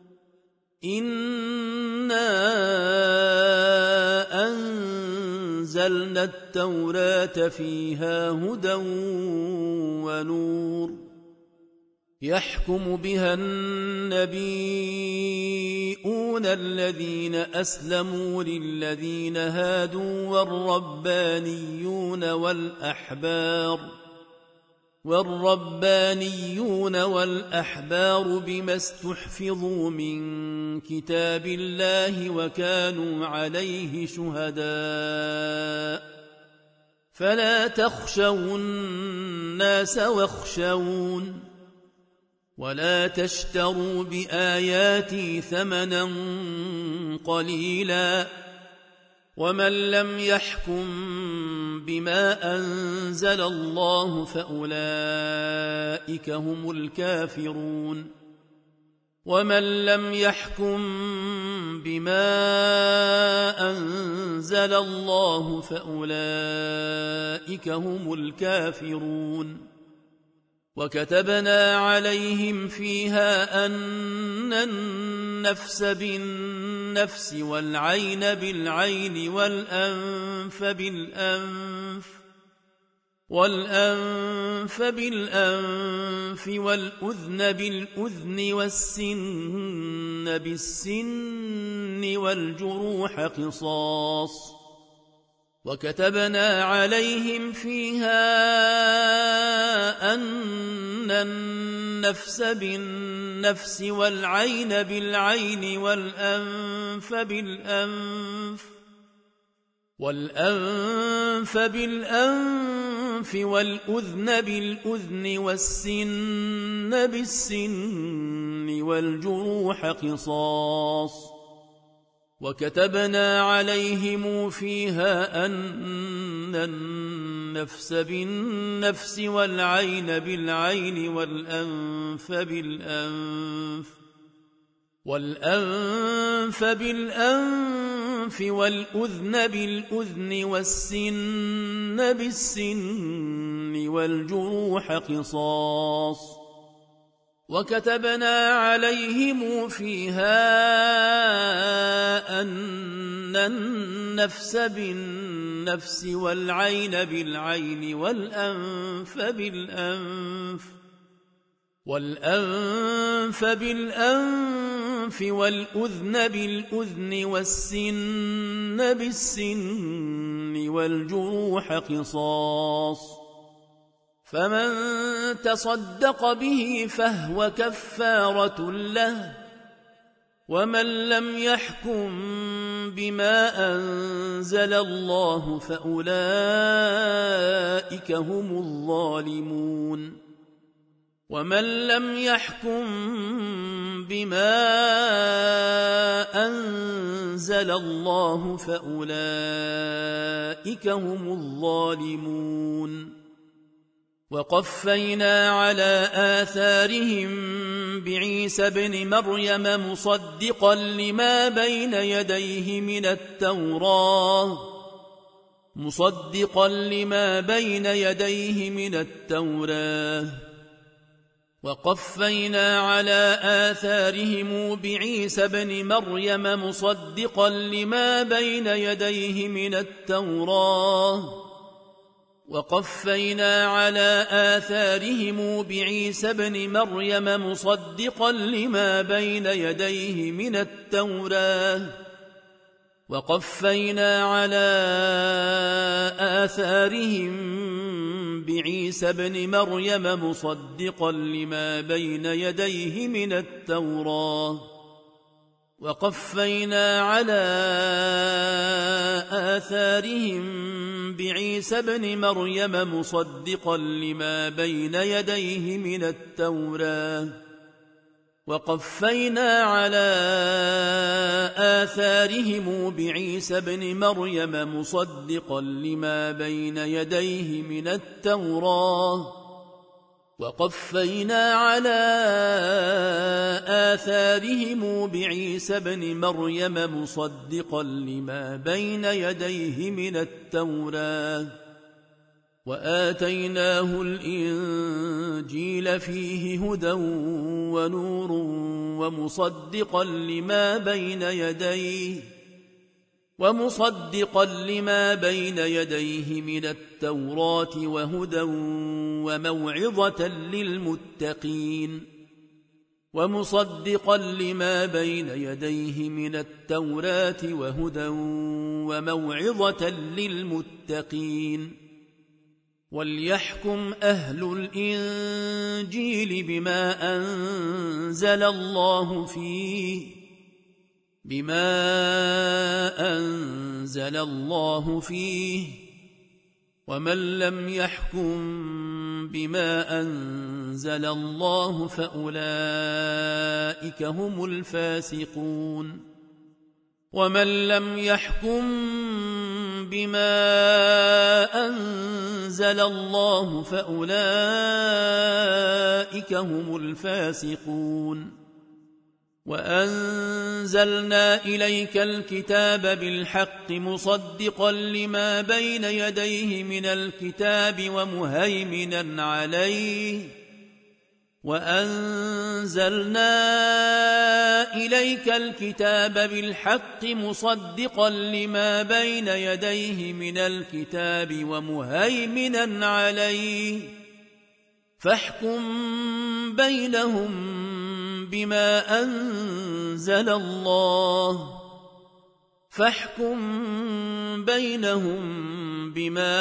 إنا أنزلنا التوراة فيها هدى ونور يحكم بها النبيون الذين أسلموا للذين هادوا والربانيون والأحبار والربانيون والأحبار بما استحفظوا من كتاب الله وكانوا عليه شهداء فلا تخشوا الناس واخشون ولا تشتروا بآياتي ثمنا قليلا ومن لم يحكم بما أنزل الله فأولئك هم الكافرون ومن لم يحكم بما أنزل الله فأولئك هم الكافرون وكتبنا عليهم فيها أن النفس بالنفس والعين بالعين والأنف بالأنف والأنف بالأنف والأذن بالأذن والسن بالسن والجروح قصاص وكتبنا عليهم فيها أن النفس بالنفس والعين بالعين والأنف بالأنف والأنف بالأنف والأذن بالأذن والسن بالسن والجروح قصاص وكتبنا عليهم فيها أن النفس بالنفس والعين بالعين والأنف بالأنف والأنف بالأنف والأذن بالأذن والسن بالسن والجروح قصاص وكتبنا عليهم فيها أن النفس بالنفس والعين بالعين والأنف بالأنف والأنف بالأنف والأذن بالأذن والسن بالسن والجروح قصاص فمن تصدق به فهو كفارة له ومن لم يحكم بما أنزل الله فأولئك هم الظالمون ومن لم يحكم بما أنزل الله فأولئك هم الظالمون وقفينا على آثارهم بعيسى ابن مريم مصدقا لما بين يديه من التوراة مصدقا لما بين يديه من التوراة وقفينا على آثارهم بعيسى ابن مريم مصدقا لما بين يديه من التوراة وقفينا على آثارهم بعيسى ابن مريم مصدقا لما بين يديه من التوراة وقفينا على آثارهم بعيسى ابن مريم مصدقا لما بين يديه من التوراة وقفينا على آثارهم بعيسى ابن مريم مصدقا لما بين يديه من التوراة وقفينا على آثارهم بعيسى ابن مريم مصدقا لما بين يديه من التوراة وقفينا على آثارهم بعيسى ابن مريم مصدقا لما بين يديه من التوراة وآتيناه الإنجيل فيه هدى ونور ومصدقا لما بين يديه ومصدقا لما بين يديه من التوراة وهدى وموعظة للمتقين ومصدقا لما بين يديه من التوراة وهدى وموعظة للمتقين وليحكم أهل الإنجيل بما أنزل الله فيه بما أنزل الله فيه ومن لم يحكم بما أنزل الله فأولئك هم الفاسقون ومن لم يحكم بما أنزل الله فأولئك هم الفاسقون وأنزلنا إليك الكتاب بالحق مصدقا لما بين يديه من الكتاب ومهيمنا عليه وأنزلنا إليك الكتاب بالحق مصدقا لما بين يديه من الكتاب ومهيمنا عليه فاحكم بينهم بما أنزل الله فاحكم بينهم بما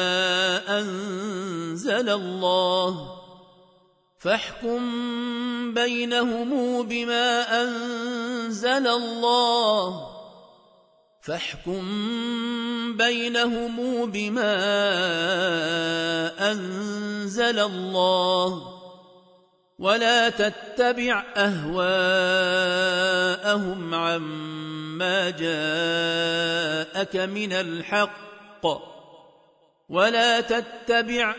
أنزل الله فاحكم بينهم بما أنزل الله فاحكم بينهم بما أنزل الله ولا تتبع أهواءهم عما جاءك من الحق ولا تتبع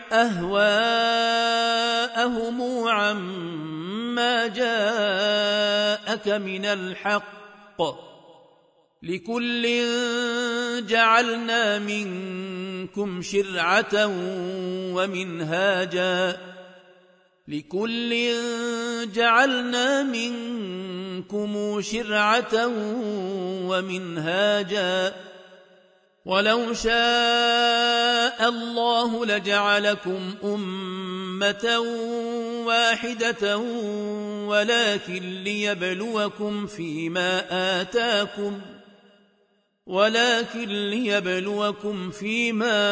أهواءهم عما جاءك من الحق لكل جعلنا منكم شرعة ومنهاجا لكل جعلنا منكم شرعة ومنهاجا ولو شاء الله لجعلكم أمة واحدة ولكن ليبلوكم فيما آتاكم ولكن ليبلوكم فيما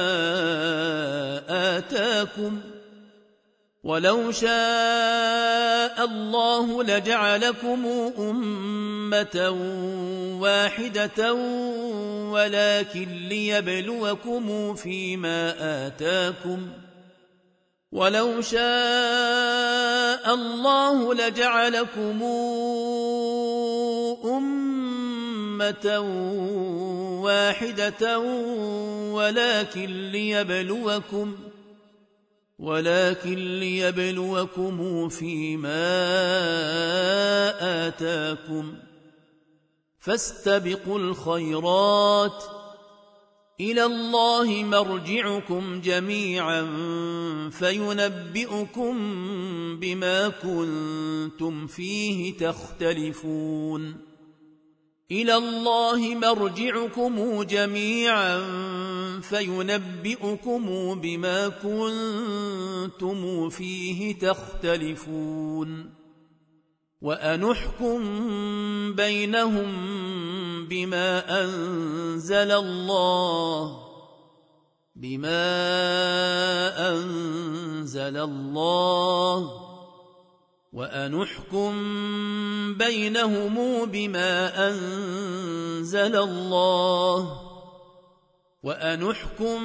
آتاكم ولو شاء الله لجعلكم أمة واحدة ولكن ليبلوكم فيما آتاكم ولو شاء الله لجعلكم أمة واحدة ولكن ليبلوكم ولكن ليبلوكم فيما آتاكم فاستبقوا الخيرات إلى الله مرجعكم جميعا فينبئكم بما كنتم فيه تختلفون إلى الله مرجعكم جميعا فينبئكم بما كنتم فيه تختلفون وأنحكم بينهم بما أنزل الله بما أنزل الله وأنحكم بينهم بما أنزل الله وأنحكم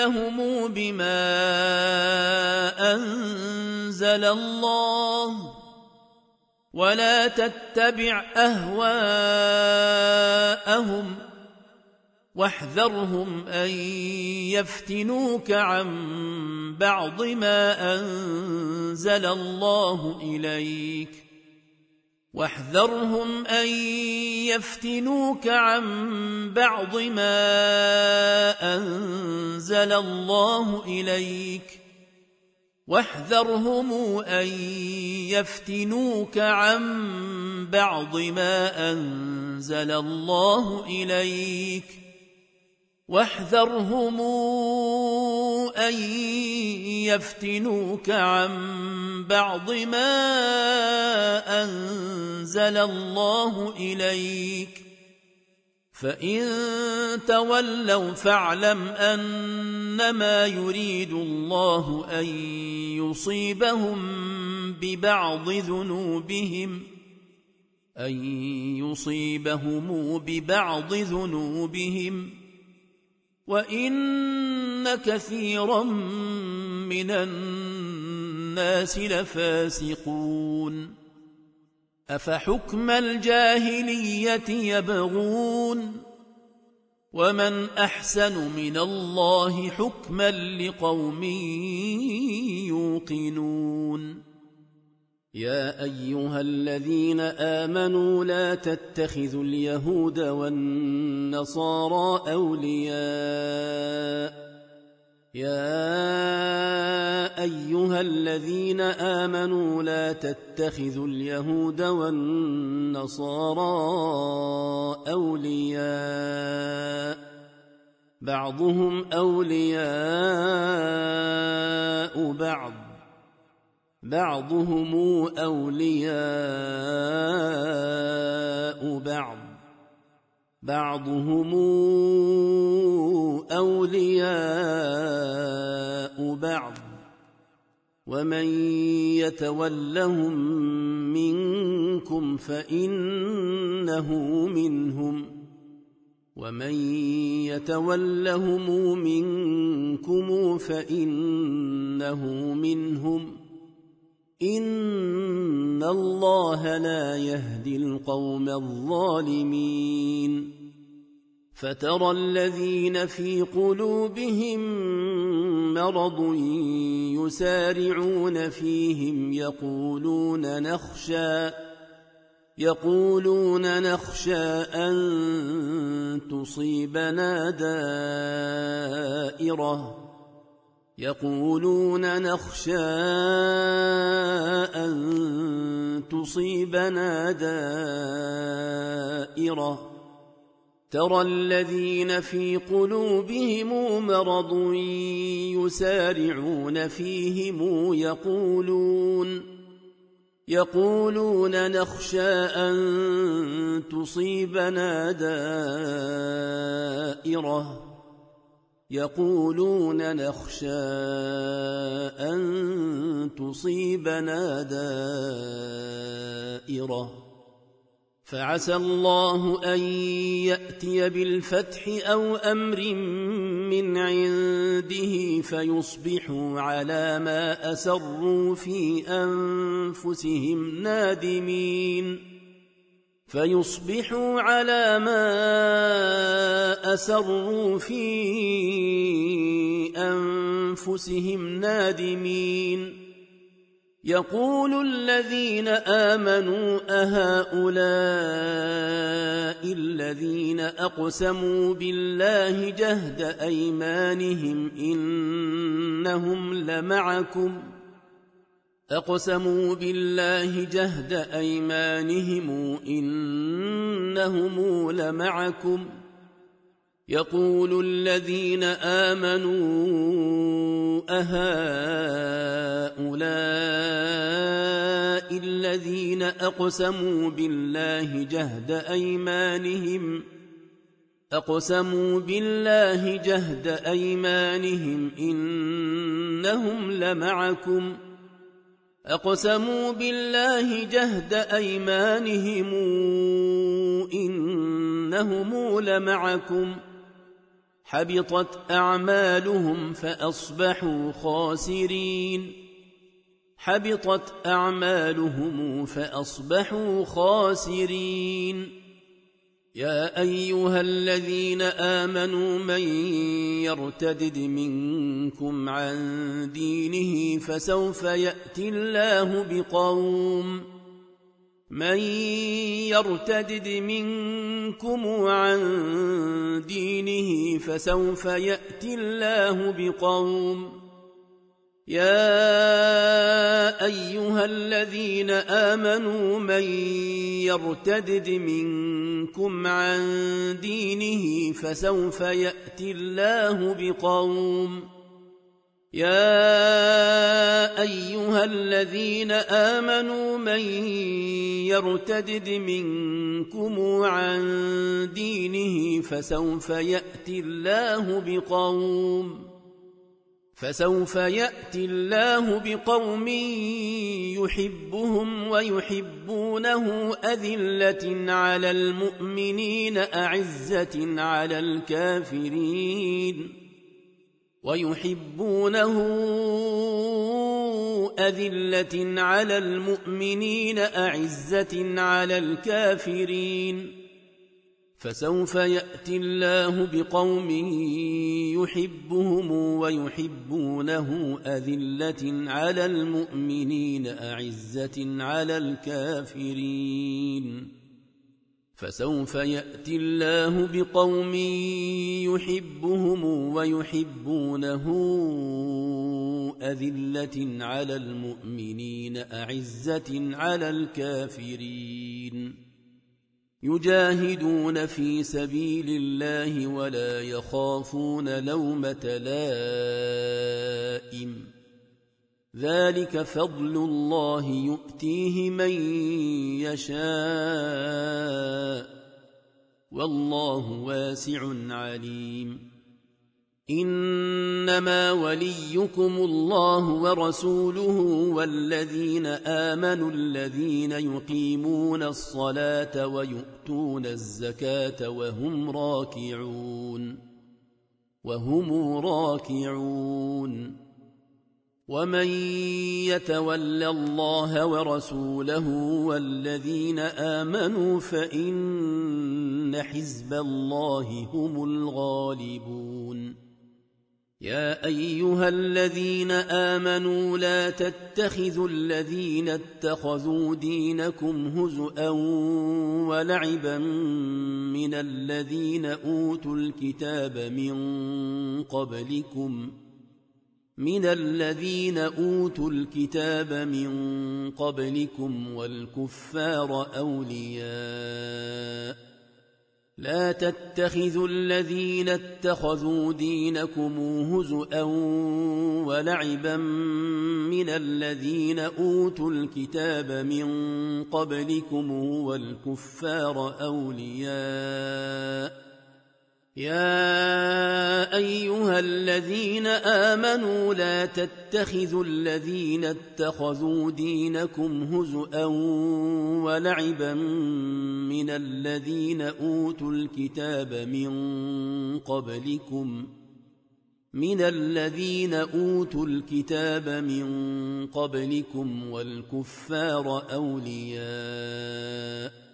بينهم بما أنزل الله ولا تتبع أهواءهم واحذرهم أن يفتنوك عن بعض ما أنزل الله إليك واحذرهم أن يفتنوك عن بعض ما أنزل الله إليك واحذرهم أن يفتنوك عن بعض ما أنزل الله إليك واحذرهم أن يفتنوك عن بعض ما أنزل الله إليك فإن تولوا فاعلم أنما يريد الله أن يصيبهم ببعض ذنوبهم أن يصيبهم ببعض ذنوبهم وإن كثيرا من الناس لفاسقون أفحكم الجاهلية يبغون ومن أحسن من الله حكما لقوم يوقنون يا أيها الذين آمنوا لا تتخذوا اليهود والنصارى أولياء يا أيها الذين آمنوا لا تتخذوا اليهود والنصارى أولياء بعضهم أولياء بعض بعضهم أولياء بعض بعضهم أولياء بعض ومن يتولهم منكم فإنه منهم ومن يتولهم منكم فإنه منهم إن الله لا يهدي القوم الظالمين فترى الذين في قلوبهم مرض يسارعون فيهم يقولون نخشى يقولون نخشى أن تصيبنا دائرة يقولون نخشى أن تصيبنا دائرة ترى الذين في قلوبهم مرض يسارعون فيهم يقولون يقولون نخشى أن تصيبنا دائرة يقولون نخشى أن تصيبنا دائرة فعسى الله أن يأتي بالفتح أو أمر من عنده فيصبحوا على ما أسروا في أنفسهم نادمين فيصبحوا على ما أسروا في أنفسهم نادمين يقول الذين آمنوا أهؤلاء الذين أقسموا بالله جهد أيمانهم إنهم لمعكم أقسموا بالله جهد أيمانهم إنهم لمعكم يقول الذين آمنوا أهؤلاء الذين أقسموا بالله جهد أيمانهم أقسموا بالله جهد أيمانهم إنهم لمعكم أقسموا بالله جهد أيمانهم إنهم لمعكم حبطت أعمالهم فأصبحوا خاسرين حبطت أعمالهم فأصبحوا خاسرين يا أيها الذين آمنوا من يرتدد منكم عن دينه فسوف يأتي الله بقوم من يرتدد منكم عن دينه فسوف يأتي الله بقوم يا أيها الذين آمنوا من يرتدد منكم عن دينه فسوف يأتي الله بقوم يا أيها الذين آمنوا من يرتدد منكم عن دينه فسوف يأتي الله بقوم فسوف يأتي الله بقوم يحبهم ويحبونه أذلة على المؤمنين أعزة على الكافرين ويحبونه أذلة على المؤمنين أعزة على الكافرين فسوف يأتي الله بقوم يحبهم ويحبونه أذلة على المؤمنين أعزة على الكافرين فسوف يأتي الله بقوم يحبهم ويحبونه أذلة على المؤمنين أعزة على الكافرين يجاهدون في سبيل الله ولا يخافون لومة لائم ذلك فضل الله يؤتيه من يشاء والله واسع عليم إنما وليكم الله ورسوله والذين آمنوا الذين يقيمون الصلاة ويؤتون الزكاة وهم راكعون وهم راكعون ومن يتول الله ورسوله والذين آمنوا فإن حزب الله هم الغالبون يا أيها الذين آمنوا لا تتخذوا الذين اتخذوا دينكم هزؤا ولعبا من الذين أوتوا الكتاب من قبلكم من الذين أوتوا الكتاب من قبلكم والكفار أولياء لا تتخذوا الذين اتخذوا دينكم هزؤا ولعبا من الذين أوتوا الكتاب من قبلكم والكفار أولياء يا أيها الذين آمنوا لا تتخذوا الذين اتخذوا دينكم هزؤا ولعبا من الذين أوتوا الكتاب من قبلكم من الذين أوتوا الكتاب من قبلكم والكفار أولياء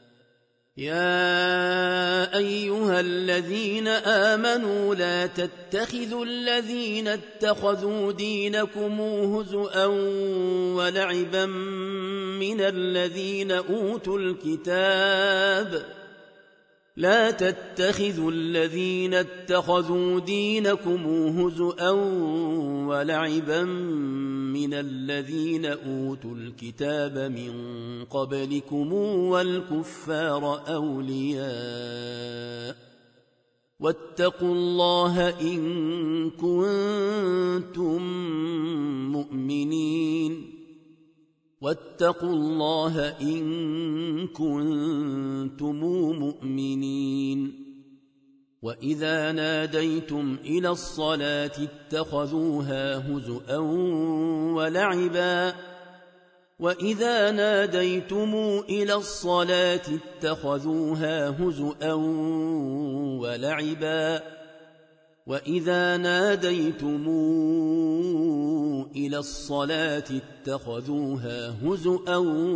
يا أيها الذين آمنوا لا تتخذوا الذين اتخذوا دينكم هزؤا ولعبا من الذين أوتوا الكتاب لا تتخذوا الذين اتخذوا دينكم هزؤا ولعبا من الذين أوتوا الكتاب من قبلكم والكفار أولياء واتقوا الله إن كنتم مؤمنين واتقوا الله إن كنتم مؤمنين وإذا ناديتم إلى الصلاة اتخذوها هزؤا ولعبا وإذا ناديتم إلى الصلاة اتخذوها هزؤا ولعبا وإذا ناديتم إلى الصلاة اتخذوها هزؤا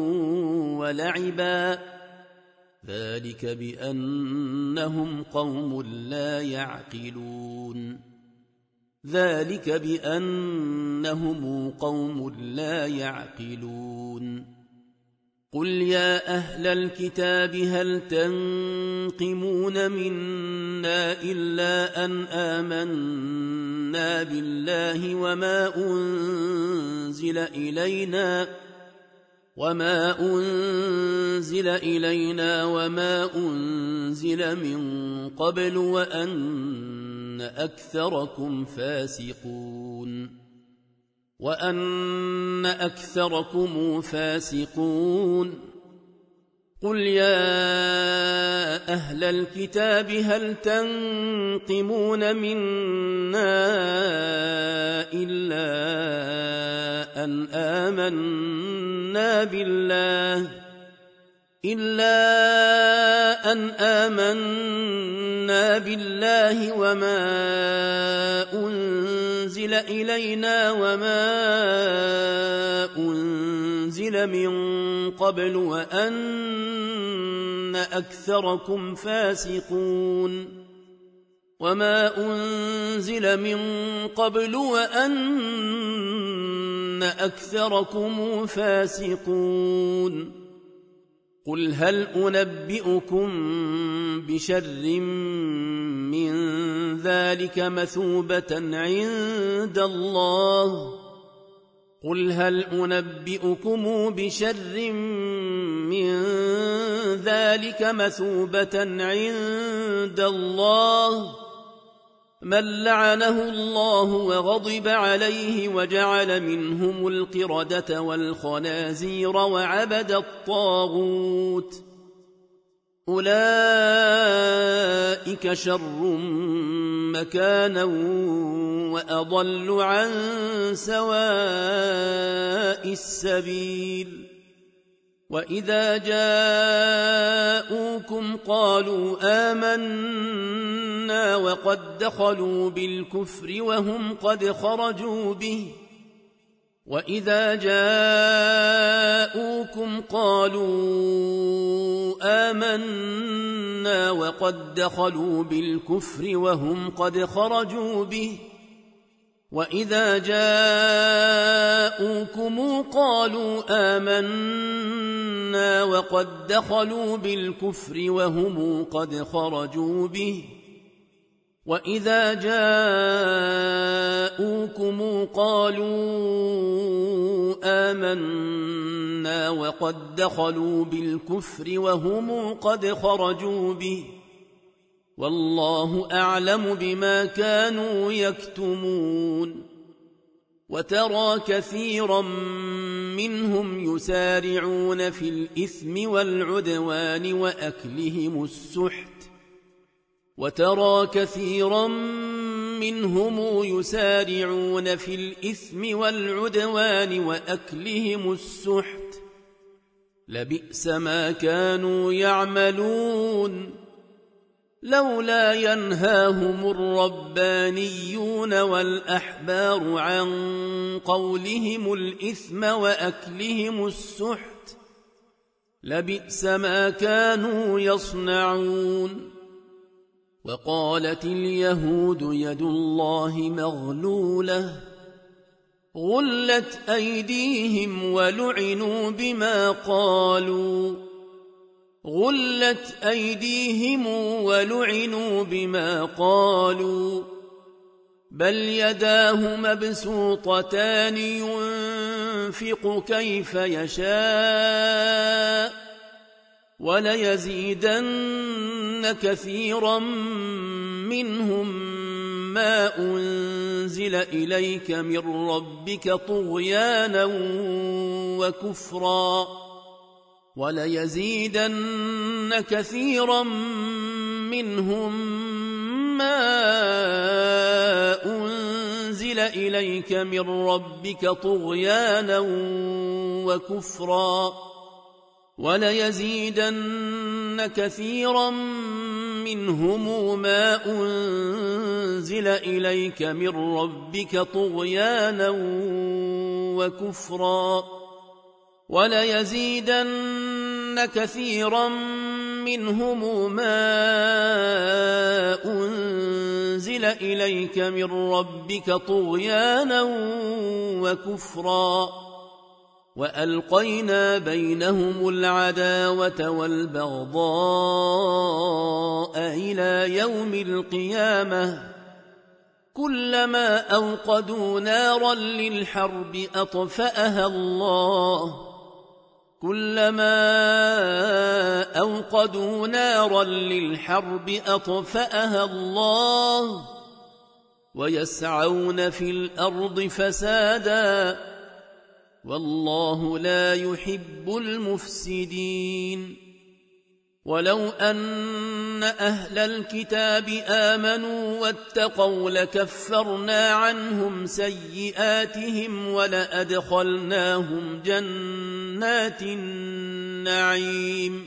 ولعبا ذلك بأنهم قوم لا يعقلون ذلك بأنهم قوم لا يعقلون قل يا أهل الكتاب هل تنقمون منا إلا أن آمنا بالله وما أنزل إلينا وما أنزل إلينا وما أنزل من قبل وأن أكثركم فاسقون وأن أكثركم فاسقون قل يا أهل الكتاب هل تنقمون منا إلا أن آمنا بالله إلا أن آمنا بالله وما أنزل إلينا وما أنزل من قبل وأن أكثركم فاسقون وما أنزل من قبل وأن أكثركم فاسقون قل هل أنبئكم بشر من ذلك مثوبة عند الله قل هل أنبئكم بشر من ذلك مثوبة عند الله من لعنه الله وغضب عليه وجعل منهم القردة والخنازير وعبد الطاغوت أولئك شر مكانا وأضل عن سواء السبيل وإذا جاءوكم قالوا آمنا وقد دخلوا بالكفر وهم قد خرجوا به وإذا جاءوكم قالوا آمنا وقد دخلوا بالكفر وهم قد خرجوا به وإذا جاءوكم قالوا آمنا وقد دخلوا بالكفر وهم قد خرجوا به وإذا جاءوكم قالوا آمنا وقد دخلوا بالكفر وهم قد خرجوا به والله أعلم بما كانوا يكتمون وترى كثيرا منهم يسارعون في الإثم والعدوان وأكلهم السحت وترى كثيرا منهم يسارعون في الإثم والعدوان وأكلهم السحت لبئس ما كانوا يعملون لولا ينهاهم الربانيون والأحبار عن قولهم الإثم وأكلهم السحت لبئس ما كانوا يصنعون وقالت اليهود يد الله مغلولة غلت أيديهم ولعنوا بما قالوا غلت أيديهم ولعنوا بما قالوا بل يداه مبسوطتان ينفق كيف يشاء وليزيدن كثيرا منهم ما أنزل إليك من ربك طغيانا وكفرا وليزيدن كثيرا منهم ما أنزل إليك من ربك طغيانا وكفرا وليزيدن كثيرا منهم ما أنزل إليك من ربك طغيانا وكفرا وليزيدن كثيرا منهم ما أنزل إليك من ربك طغيانا وكفرا وألقينا بينهم العداوة والبغضاء إلى يوم القيامة كلما أوقدوا نارا للحرب أطفأها الله كلما أوقدوا نارا للحرب أطفأها الله ويسعون في الأرض فسادا والله لا يحب المفسدين ولو أن أهل الكتاب آمنوا واتقوا لكفرنا عنهم سيئاتهم ولأدخلناهم جنات النعيم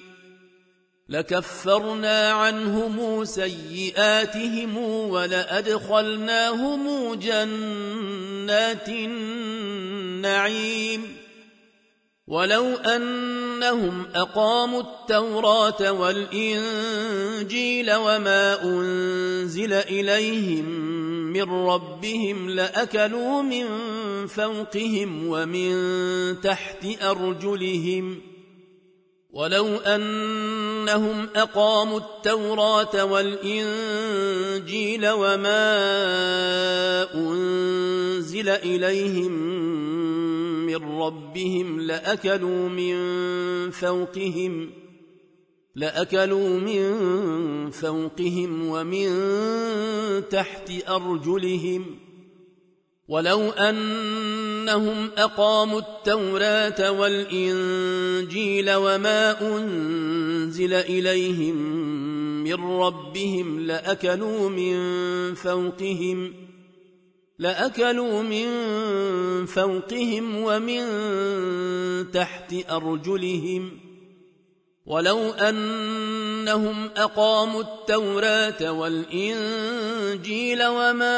لكفرنا عنهم سيئاتهم ولأدخلناهم جنات النعيم ولو أنهم أقاموا التوراة والإنجيل وما أنزل إليهم من ربهم لأكلوا من فوقهم ومن تحت أرجلهم ولو أنهم أقاموا التوراة والإنجيل وما أنزل إليهم من ربهم لأكلوا من فوقهم لأكلوا من فوقهم ومن تحت أرجلهم ولو أنهم أقاموا التوراة والإنجيل وما أنزل إليهم من ربهم لأكلوا من فوقهم لأكلوا من فوقهم ومن تحت أرجلهم ولو أنهم أقاموا التوراة والإنجيل وما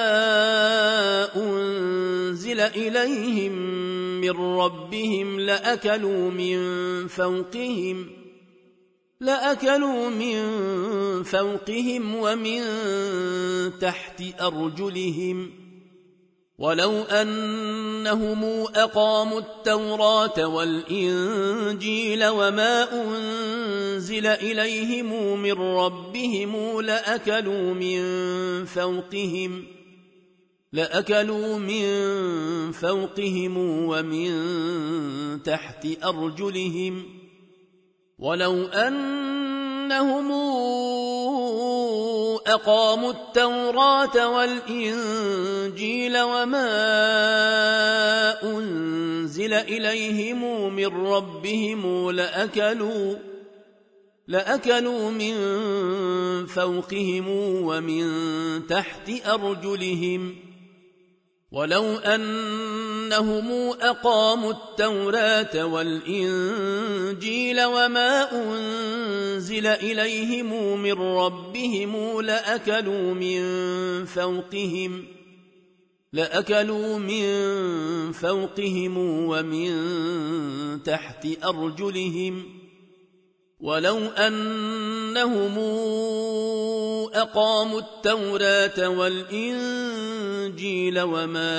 أنزل إليهم من ربهم لأكلوا من فوقهم لأكلوا من فوقهم ومن تحت أرجلهم ولو أنهم أقاموا التوراة والإنجيل وما أنزل إليهم من ربهم لأكلوا من فوقهم لأكلوا من فوقهم ومن تحت أرجلهم ولو أنهم أقاموا التوراة والإنجيل وما أنزل إليهم من ربهم لأكلوا لأكلوا من فوقهم ومن تحت أرجلهم ولو أنهم أقاموا التوراة والإنجيل وما أنزل إليهم من ربهم لأكلوا من فوقهم لأكلوا من فوقهم ومن تحت أرجلهم ولو أنهم أقاموا التوراة والإنجيل وما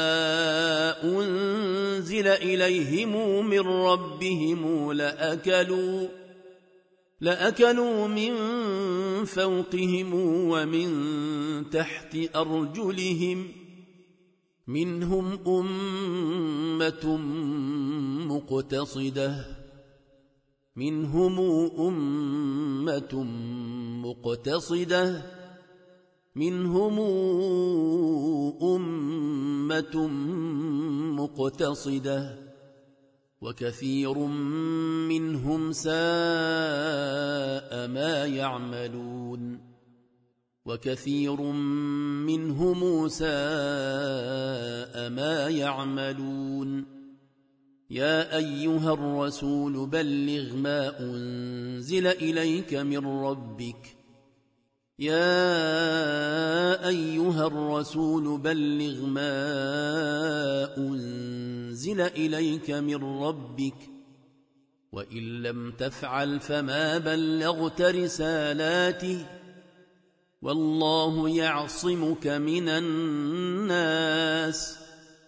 أنزل إليهم من ربهم لأكلوا لأكلوا من فوقهم ومن تحت أرجلهم منهم أمة مقتصدة منهم أمة مقتصدة منهم أمة مقتصدة وكثير منهم ساء ما يعملون وكثير منهم ساء ما يعملون يا أيها الرسول بلغ ما أنزل إليك من ربك يا أيها الرسول بلغ ما أنزل إليك من ربك وإن لم تفعل فما بلغت رسالاته والله يعصمك من الناس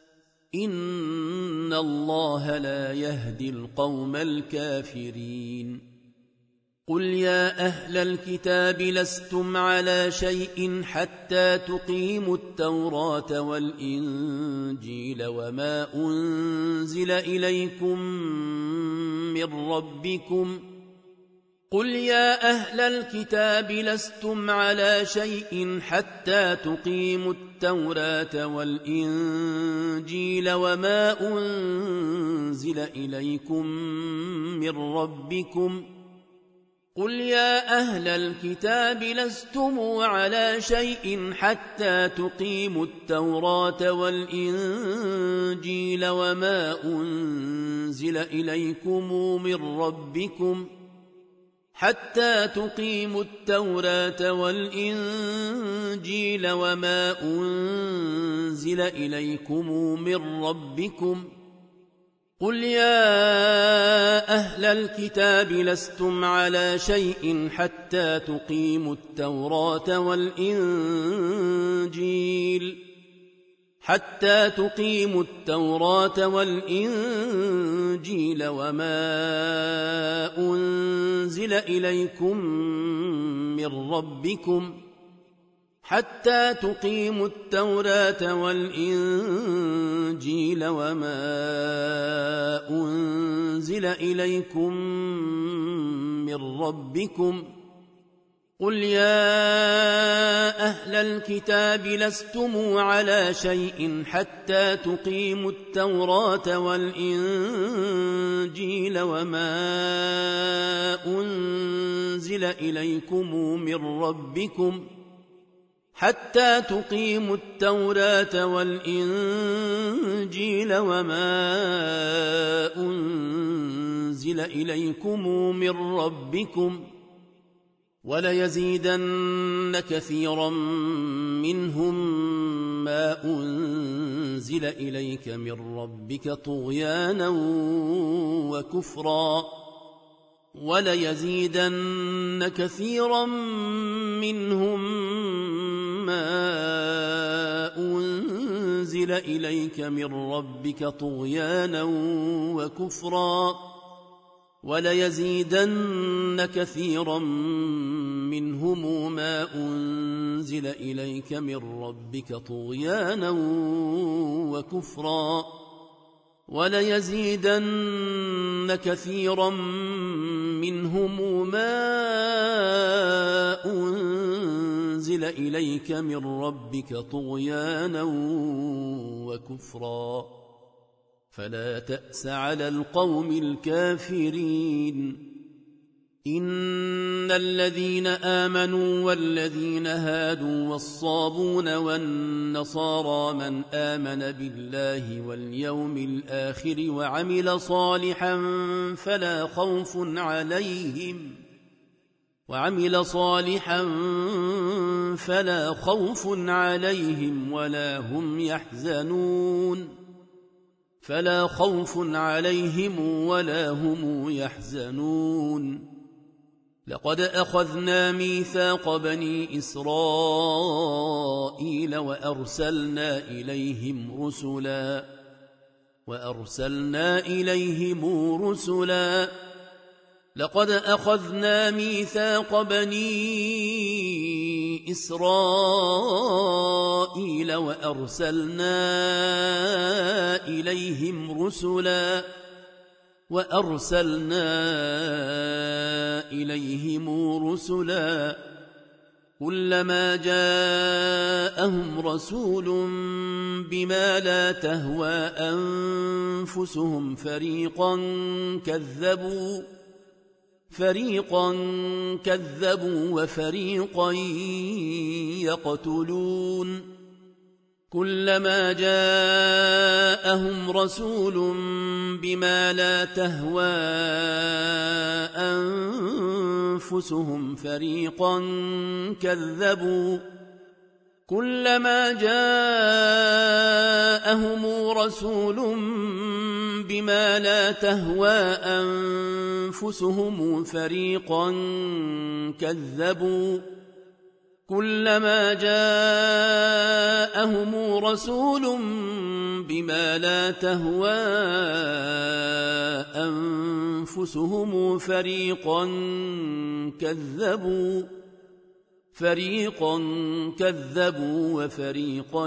إن الله لا يهدي القوم الكافرين قل يا أهل الكتاب لستم على شيء حتى تقيموا التوراة والإنجيل وما أنزل إليكم من ربكم قل يا أهل الكتاب لستم على شيء حتى تقيموا التوراة والإنجيل وما أنزل إليكم من ربكم قل يا أهل الكتاب لستم على شيء حتى تقيموا التوراة والإنجيل وما أنزل إليكم من ربكم حتى تقيموا التوراة والإنجيل وما أنزل إليكم من ربكم قل يا أهل الكتاب لستم على شيء حتى تقيموا التوراة والإنجيل حتى تقيموا التوراة والإنجيل وما أنزل إليكم من ربكم حتى تقيموا التوراة والإنجيل وما أنزل إليكم من ربكم قل يا أهل الكتاب لستم على شيء حتى تقيموا التوراة والإنجيل وما أنزل إليكم من ربكم حتى تقيموا التوراة والإنجيل وما أنزل إليكم من ربكم وليزيدن كثيرا منهم ما أنزل إليك من ربك طغيانا وكفرا وليزيدن كثيرا منهم ما أنزل إليك من ربك طغيانا وكفرا وليزيدن كثيرا منهم ما أنزل إليك من ربك طغيانا وكفرا وليزيدن كثيرا منهم ما أنزل إليك من ربك طغيانا وكفرا فلا تأس على القوم الكافرين إن الذين آمنوا والذين هادوا والصابون والنصارى من آمن بالله واليوم الآخر وعمل صالحا فلا خوف عليهم وعمل صالحا فلا خوف عليهم ولا هم يحزنون فلا خوف عليهم ولا هم يحزنون لقد أخذنا ميثاق بني إسرائيل وأرسلنا إليهم رسلا وأرسلنا إليهم رسلا لقد أخذنا ميثاق بني إسرائيل وأرسلنا إليهم رسلا وأرسلنا إليهم رسلا كلما جاءهم رسول بما لا تهوى أنفسهم فريقا كذبوا فريقا كذبوا وفريقا يقتلون كلما جاءهم رسول بما لا تهوى أنفسهم فريقا كذبوا كلما جاءهم رسول بما لا تهوى أنفسهم فريقا كذبوا كلما جاءهم رسول بما لا تهوى أنفسهم فريقا كذبوا فريقا كذبوا وفريقا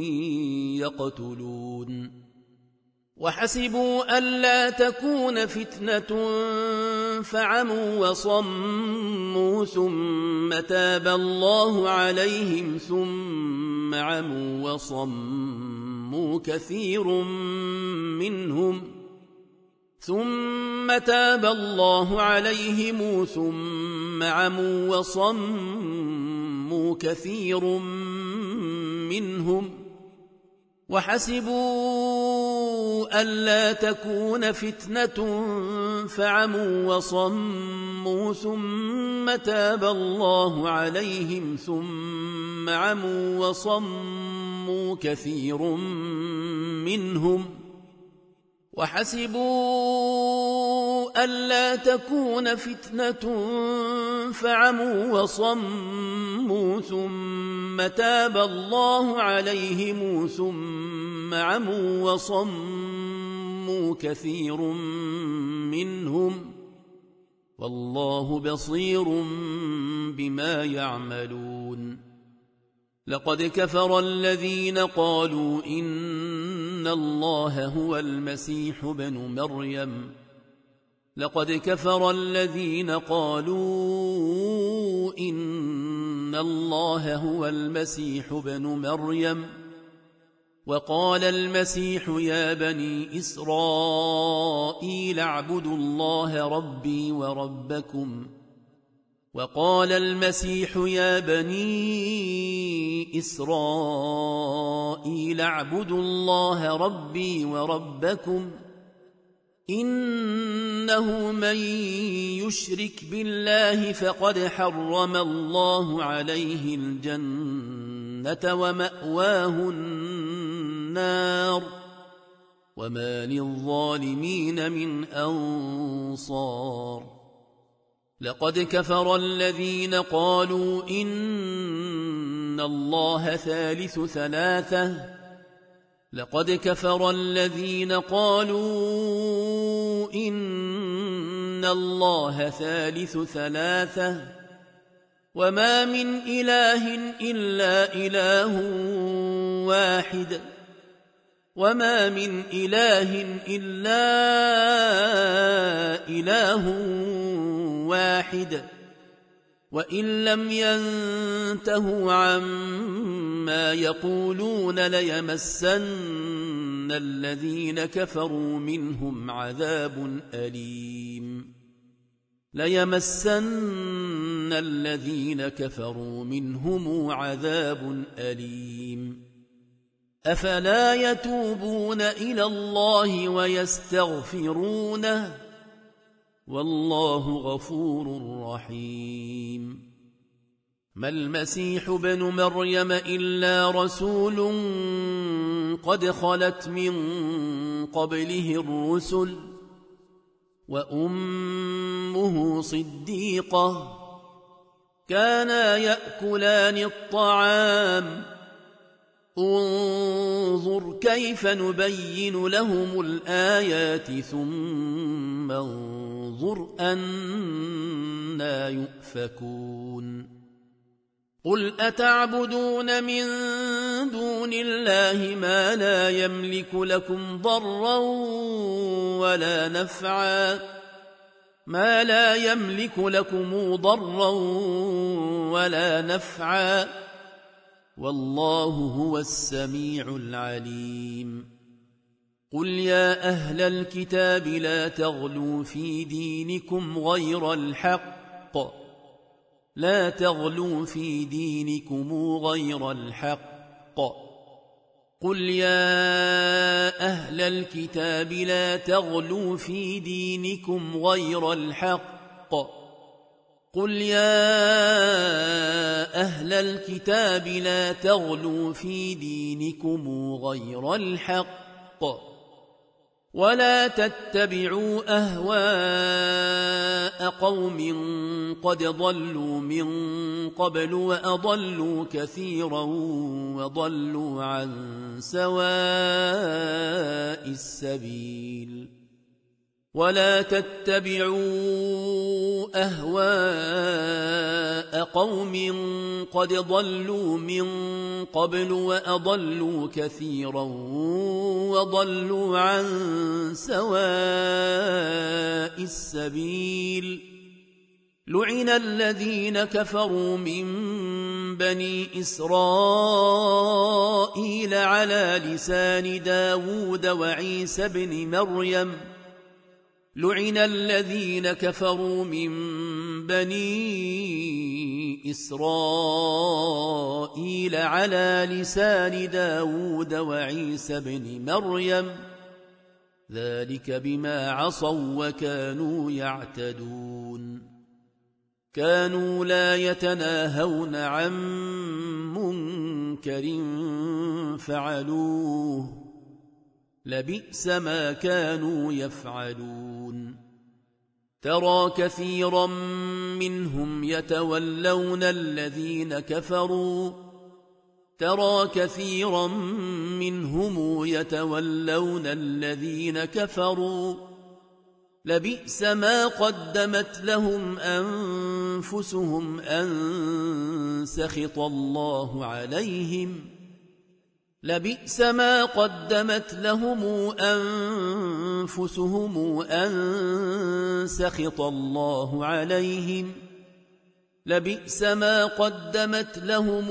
يقتلون وحسبوا ألا تكون فتنة فعموا وصموا ثم تاب الله عليهم ثم عموا وصموا كثير منهم ثم تاب الله عليهم ثم عموا وصموا كثير منهم وحسبوا ألا تكون فتنة فعموا وصموا ثم تاب الله عليهم ثم عموا وصموا كثير منهم وحسبوا ألا تكون فتنة فعموا وصموا ثم تاب الله عليهم ثم عموا وصموا كثير منهم والله بصير بما يعملون لقد كفر الذين قالوا إن الله هو المسيح ابن مريم لقد كفر الذين قالوا إن الله هو المسيح ابن مريم وقال المسيح يا بني إسرائيل اعبدوا الله ربي وربكم وقال المسيح يا بني إسرائيل اعبدوا الله ربي وربكم إنه من يشرك بالله فقد حرم الله عليه الجنة ومأواه النار وما للظالمين من أنصار لقد كفر الذين قالوا إن الله ثالث ثلاثة لقد كفر الذين قالوا إن الله ثالث ثلاثة وما من إله إلا إله واحد وما من إله إلا إله واحد وإن لم ينتهوا عما يقولون ليمسن الذين كفروا منهم عذاب أليم ليمسن الذين كفروا منهم عذاب أليم أفلا يتوبون إلى الله ويستغفرونه والله غفور رحيم ما المسيح ابن مريم إلا رسول قد خلت من قبله الرسل وأمه صديقة كانا يأكلان الطعام انظر كيف نبين لهم الآيات ثم انظر أنا يؤفكون قل أتعبدون من دون الله ما لا يملك لكم ضرا ولا نفعا ما لا يملك لكم ضرا ولا نفعا والله هو السميع العليم قل يا أهل الكتاب لا تغلوا في دينكم غير الحق لا تغلوا في دينكم غير الحق قل يا أهل الكتاب لا تغلوا في دينكم غير الحق قل يا أهل الكتاب لا تغلوا في دينكم غير الحق ولا تتبعوا أهواء قوم قد ضلوا من قبل وأضلوا كثيرا وضلوا عن سواء السبيل ولا تتبعوا أهواء قوم قد ضلوا من قبل وأضلوا كثيرا وضلوا عن سواء السبيل لعن الذين كفروا من بني إسرائيل على لسان داود وعيسى بن مريم لعن الذين كفروا من بني إسرائيل على لسان داود وعيسى بن مريم ذلك بما عصوا وكانوا يعتدون كانوا لا يتناهون عن منكر فعلوه لبئس ما كانوا يفعلون ترى كثيرا منهم يتولون الذين كفروا ترى كثيرا منهم يتولون الذين كفروا لبئس ما قدمت لهم أنفسهم أن سخط الله عليهم لبئس ما قدمت لهم أنفسهم أن سخط الله عليهم لبئس ما قدمت لهم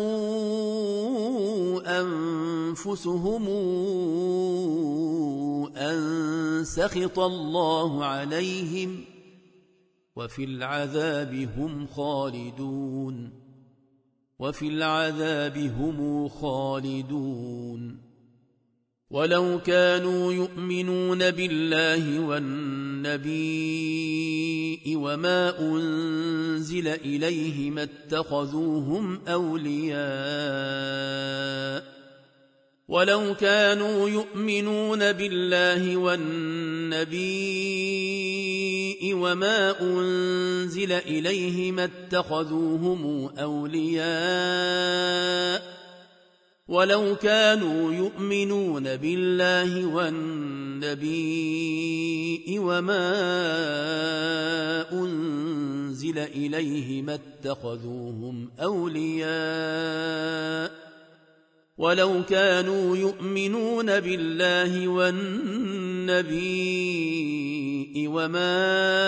أنفسهم أن سخط الله عليهم وفي العذاب هم خالدون وفي العذاب هم خالدون ولو كانوا يؤمنون بالله والنبي وما أنزل إليه ما اتخذوهم أولياء ولو كانوا يؤمنون بالله والنبي وما أنزل إليه ما اتخذوهم أولياء ولو كانوا يؤمنون بالله والنبي وما أنزل إليه ما اتخذوهم أولياء ولو كانوا يؤمنون بالله والنبي وما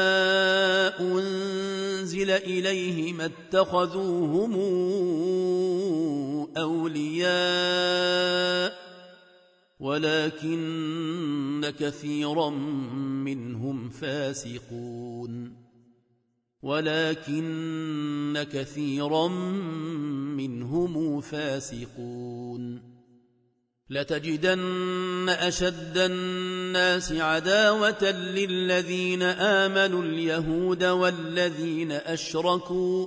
أنزل إليه ما اتخذوهم أولياء ولكن كثيرا منهم فاسقون ولكن كثيرا منهم فاسقون لتجدن أشد الناس عداوة للذين آمنوا اليهود والذين أشركوا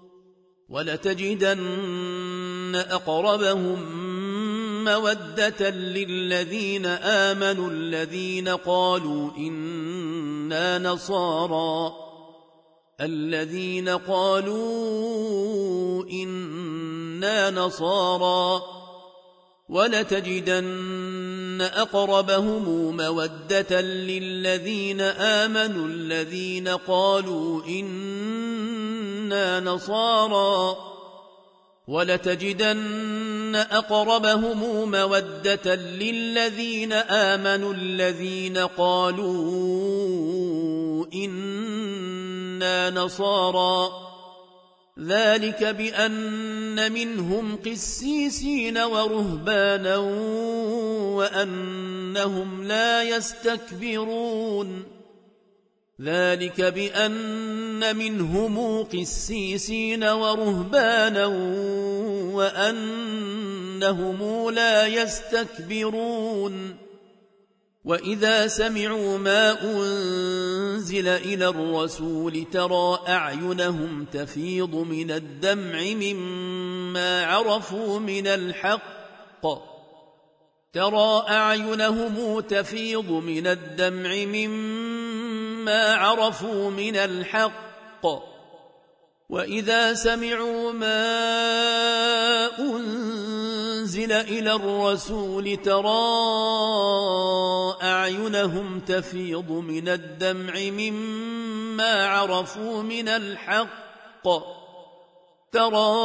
ولتجدن أقربهم مودة للذين آمنوا الذين قالوا إنا نصارى الذين قالوا إنا نصارى ولتجدن أقربهم مودة للذين آمنوا الذين قالوا إنا نصارى ولتجدن أقربهم مودة للذين آمنوا الذين قالوا إنا نصارى ذلك بأن منهم قسيسين ورهبانا وأنهم لا يستكبرون ذلك بأن منهم قسيسين ورهبانا وأنهم لا يستكبرون وإذا سمعوا ما أنزل إلى الرسول ترى أعينهم تفيض من الدمع مما عرفوا من الحق ترى أعينهم تفيض من الدمع مما عرفوا من الحق وإذا سمعوا ما أنزل إلى الرسول ترى أعينهم تفيض من الدمع مما عرفوا من الحق ترى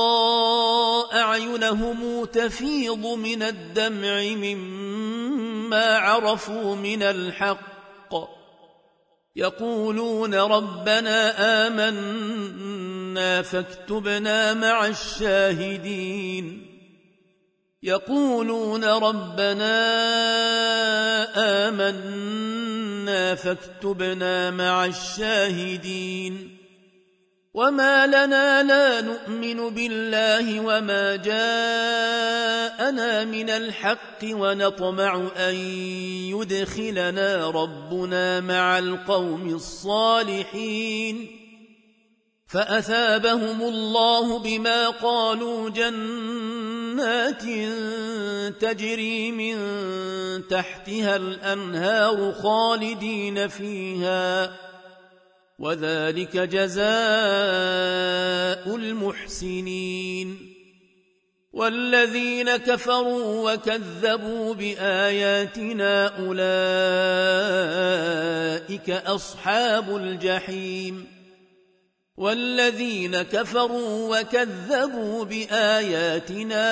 أعينهم تفيض من الدمع مما عرفوا من الحق يقولون ربنا آمنا فاكتبنا مع الشاهدين يقولون ربنا آمنا فاكتبنا مع الشاهدين وما لنا لا نؤمن بالله وما جاءنا من الحق ونطمع أن يدخلنا ربنا مع القوم الصالحين فأثابهم الله بما قالوا جنات تجري من تحتها الأنهار خالدين فيها وذلك جزاء المحسنين والذين كفروا وكذبوا بآياتنا أولئك أصحاب الجحيم والذين كفروا وكذبوا بآياتنا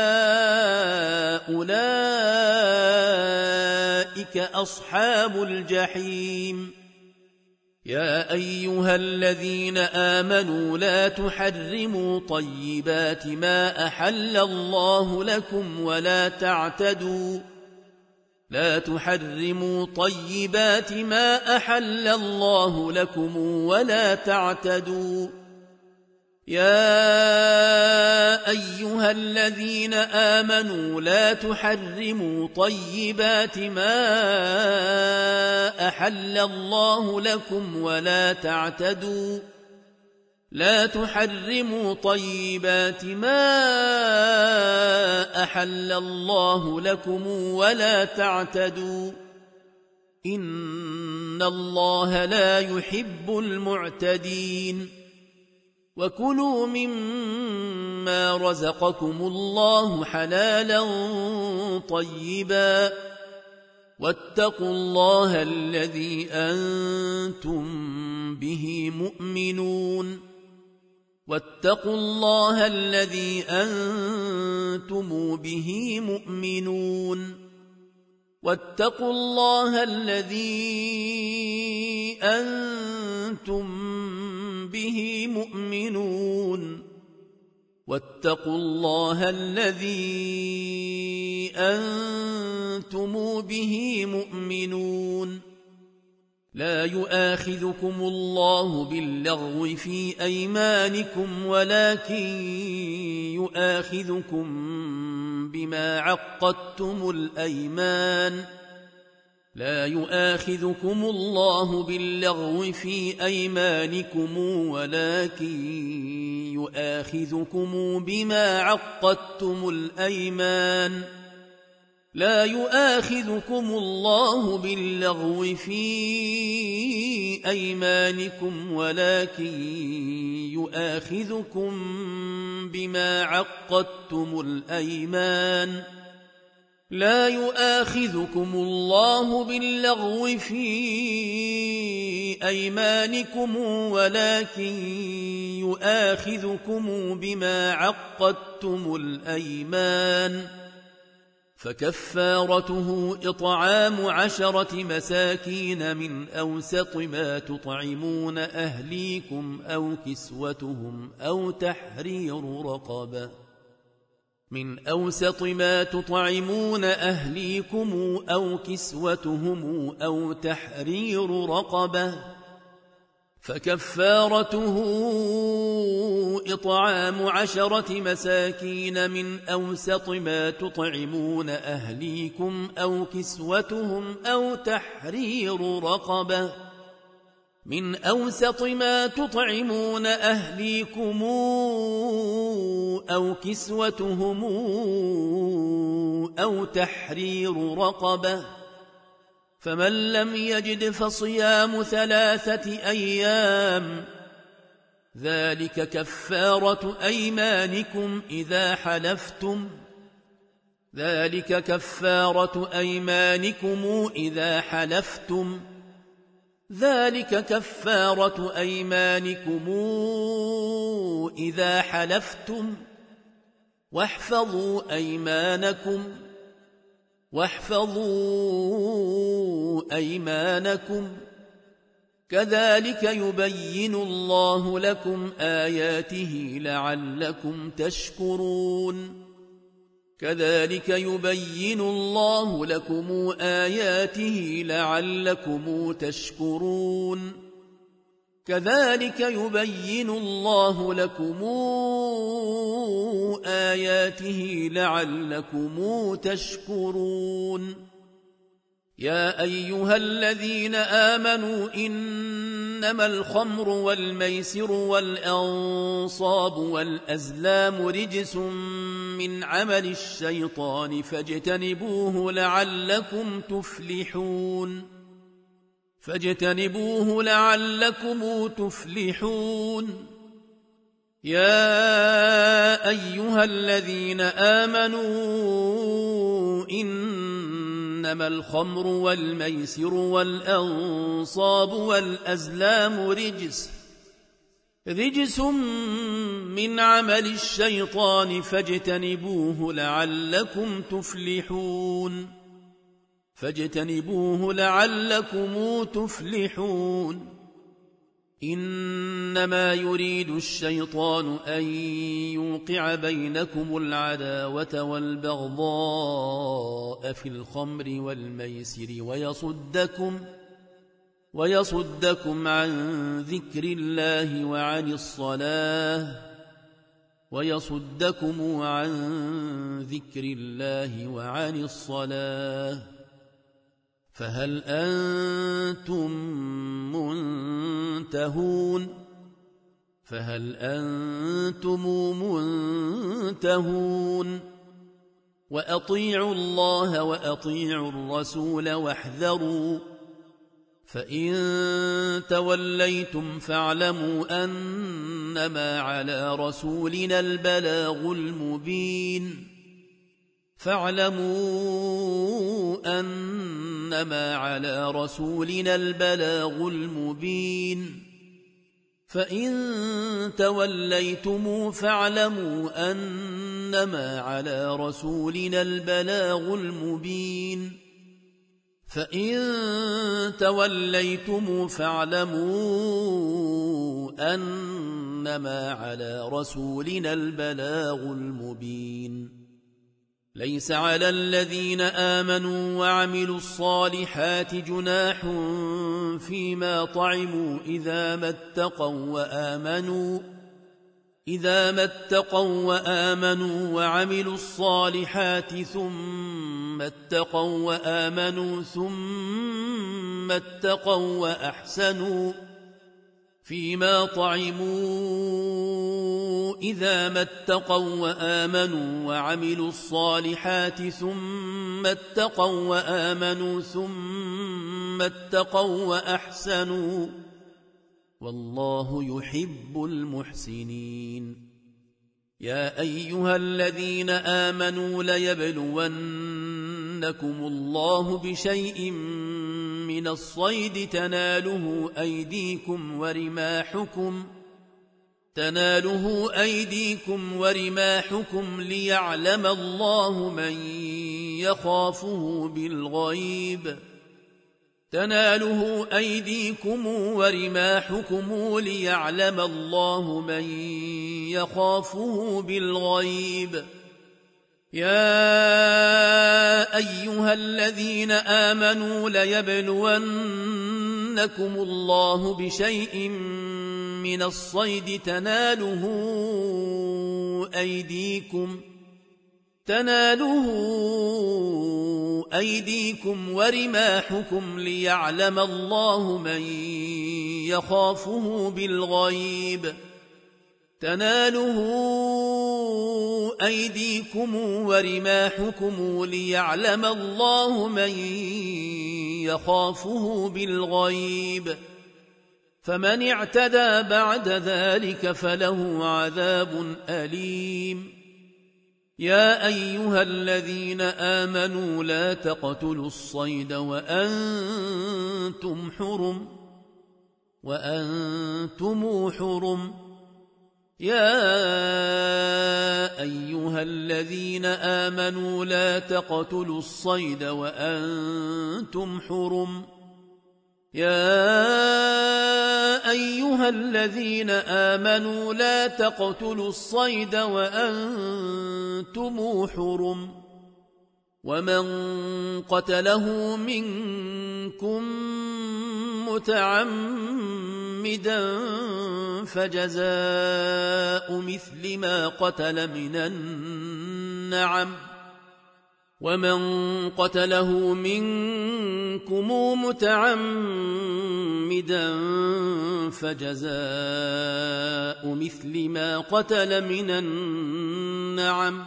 أولئك أصحاب الجحيم يا أيها الذين آمنوا لا تحرموا طيبات ما أحل الله لكم ولا تعتدوا لا تحرموا طيبات ما أحل الله لكم ولا تعتدوا يا أيها الذين آمنوا لا تحرموا طيبات ما أحل الله لكم ولا تعتدوا لا تحرموا طيبات ما أحل الله لكم ولا تعتدوا إن الله لا يحب المعتدين وكلوا مما رزقكم الله حلالا طيبا واتقوا الله الذي أنتم به مؤمنون واتقوا الله الذي أنتم به مؤمنون واتقوا الله الذي أنتم به مؤمنون واتقوا الله الذي أنتم به مؤمنون لا يؤاخذكم الله باللغو في أيمانكم ولكن يؤاخذكم بما عقدتم الأيمان لا يؤاخذكم الله باللغو في أيمانكم ولكن يؤاخذكم بما عقدتم الأيمان لا يؤاخذكم الله باللغو في أيمانكم ولكن يؤاخذكم بما عقدتم الأيمان لا يؤاخذكم الله باللغو في أيمانكم ولكن يؤاخذكم بما عقدتم الأيمان فكفارته إطعام عشرة مساكين من أوسط ما تطعمون أهليكم أو كسوتهم أو تحرير رقبة من أوسط ما تطعمون أهليكم أو كسوتهم أو تحرير رقبة فكفارته إطعام عشرة مساكين من أوسط ما تطعمون أهليكم أو كسوتهم أو تحرير رقبة من أوسط ما تطعمون أهليكم أو كسوتهم أو تحرير رقبة فمن لم يجد فصيام ثلاثة أيام ذلك كفارة أيمانكم إذا حلفتم ذلك كفارة أيمانكم إذا حلفتم ذلك كفارة أيمانكم إذا حلفتم واحفظوا أيمانكم واحفظوا أيمانكم كذلك يبين الله لكم آياته لعلكم تشكرون كذلك يبين الله لكم آياته لعلكم تشكرون كذلك يبين الله لكم آياته لعلكم تشكرون يا أيها الذين آمنوا إنما الخمر والميسر والأنصاب والأزلام رجس من عمل الشيطان فاجتنبوه لعلكم تفلحون فاجتنبوه لعلكم تفلحون يا أيها الذين آمنوا إنما الخمر والميسر والأنصاب والأزلام رجس رجس من عمل الشيطان فاجتنبوه لعلكم تفلحون فاجتنبوه لعلكم تفلحون إنما يريد الشيطان أن يوقع بينكم العداوة والبغضاء في الخمر والميسر ويصدكم ويصدكم عن ذكر الله وعن الصلاة ويصدكم عن ذكر الله وعن الصلاة فهل أنتم منتهون فهل أنتم منتهون وأطيعوا الله وأطيعوا الرسول واحذروا فإن توليتم فاعلموا أنما على رسولنا البلاغ المبين فاعلموا أنما على رسولنا البلاغ المبين فإن توليتم فاعلموا أنما على رسولنا البلاغ المبين فإن توليتم فاعلموا أنما على رسولنا البلاغ المبين ليس على الذين آمنوا وعملوا الصالحات جناح فيما طعموا إذا ما اتقوا وآمنوا إذا ما اتقوا وآمنوا وعملوا الصالحات ثم اتقوا وآمنوا ثم اتقوا وأحسنوا فيما طعموا إذا ما اتقوا وآمنوا وعملوا الصالحات ثم اتقوا وآمنوا ثم اتقوا وأحسنوا والله يحب المحسنين يا أيها الذين آمنوا ليبلونكم الله بشيء من الصيد تناله أيديكم ورماحكم تناله أيديكم ورماحكم ليعلم الله من يخافه بالغيب تناله أيديكم ورماحكم ليعلم الله من يخافه بالغيب يا أيها الذين آمنوا ليبلون يبلونكم الله بشيء من الصيد تناله أيديكم تناله أيديكم ورماحكم ليعلم الله من يخافه بالغيب تناله أيديكم ورماحكم ليعلم الله من يخافه بالغيب فمن اعتدى بعد ذلك فله عذاب أليم يا أيها الذين آمنوا لا تقتلوا الصيد وأنتم حرم وأنتم حرم يا أيها الذين آمنوا لا تقتلوا الصيد وأنتم حرم يا أيها الذين آمنوا لا تقتلوا الصيد وأنتم حرم ومن قتله منكم متعمدا فجزاء مثل ما قتل من النعم ومن قتله منكم متعمدا فجزاء مثل ما قتل من النعم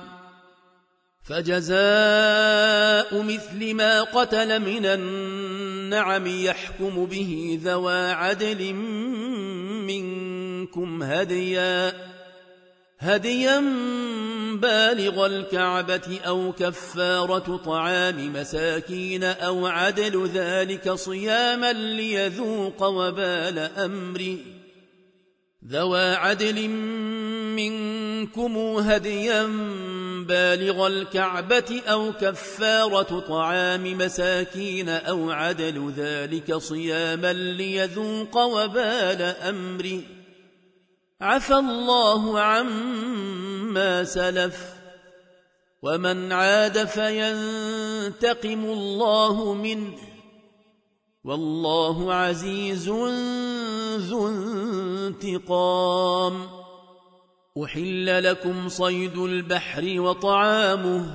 فجزاء مثل ما قتل من النعم يحكم به ذوى عدل منكم هديا هديا بالغ الكعبة أو كفارة طعام مساكين أو عدل ذلك صياما ليذوق وبال أمره ذوى عدل منكم هديا بالغ الكعبة أو كفارة طعام مساكين أو عدل ذلك صياما ليذوق وبال أمره عفى الله عما سلف ومن عاد فينتقم الله منه والله عزيز ذو انتقام أحل لكم صيد البحر وطعامه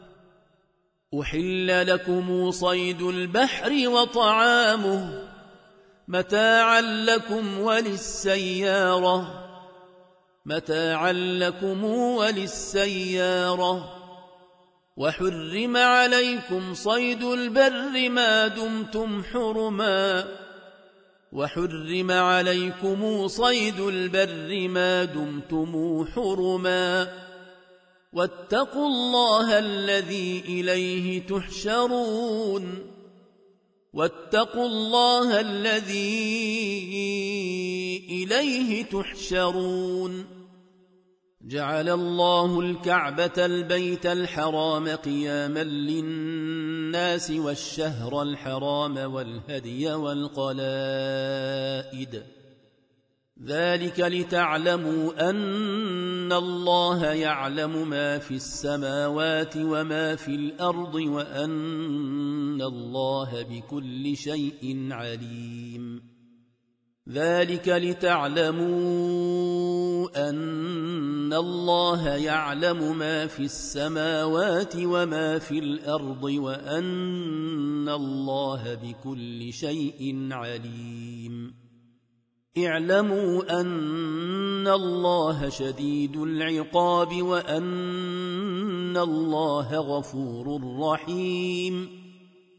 أحل لكم صيد البحر وطعامه متاعا لكم وللسيارة متاعا لكم وللسيارة وحرم عليكم صيد البر ما دمتم حرما وحرم عليكم صيد البر ما دمتم حرما واتقوا الله الذي إليه تحشرون واتقوا الله الذي إليه تحشرون جعل الله الكعبة البيت الحرام قياما للناس والشهر الحرام والهدي والقلائد ذلك لتعلموا أن الله يعلم ما في السماوات وما في الأرض وأن الله بكل شيء عليم ذلك لتعلموا أن الله يعلم ما في السماوات وما في الأرض وأن الله بكل شيء عليم اعلموا أن الله شديد العقاب وأن الله غفور رحيم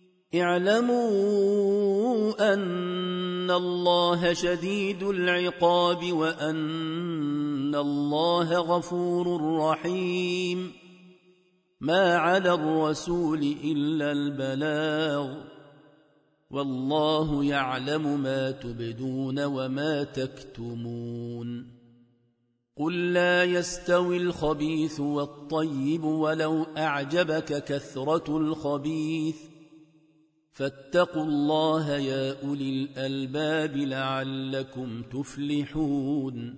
اعلموا أن الله شديد العقاب وأن الله غفور رحيم ما على الرسول إلا البلاغ والله يعلم ما تبدون وما تكتمون قل لا يستوي الخبيث والطيب ولو أعجبك كثرة الخبيث فاتقوا الله يا أولي الألباب لعلكم تفلحون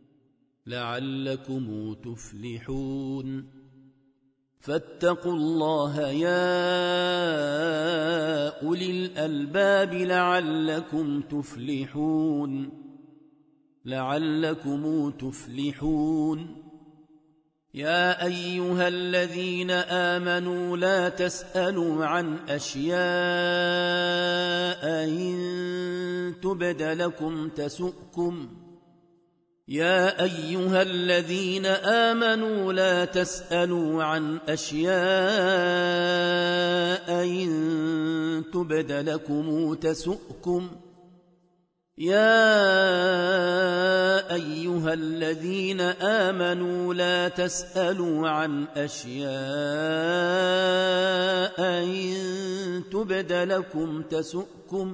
لعلكم تفلحون فاتقوا الله يا أولي الألباب الألباب لعلكم تفلحون لعلكم تفلحون يا أيها الذين آمنوا لا تسألوا عن أشياء إن تبد لكم تسؤكم يا أيها الذين آمنوا لا تسألوا عن أشياء إن تبد لكم تسؤكم يا أيها الذين آمنوا لا تسألوا عن أشياء إن تبد لكم تسؤكم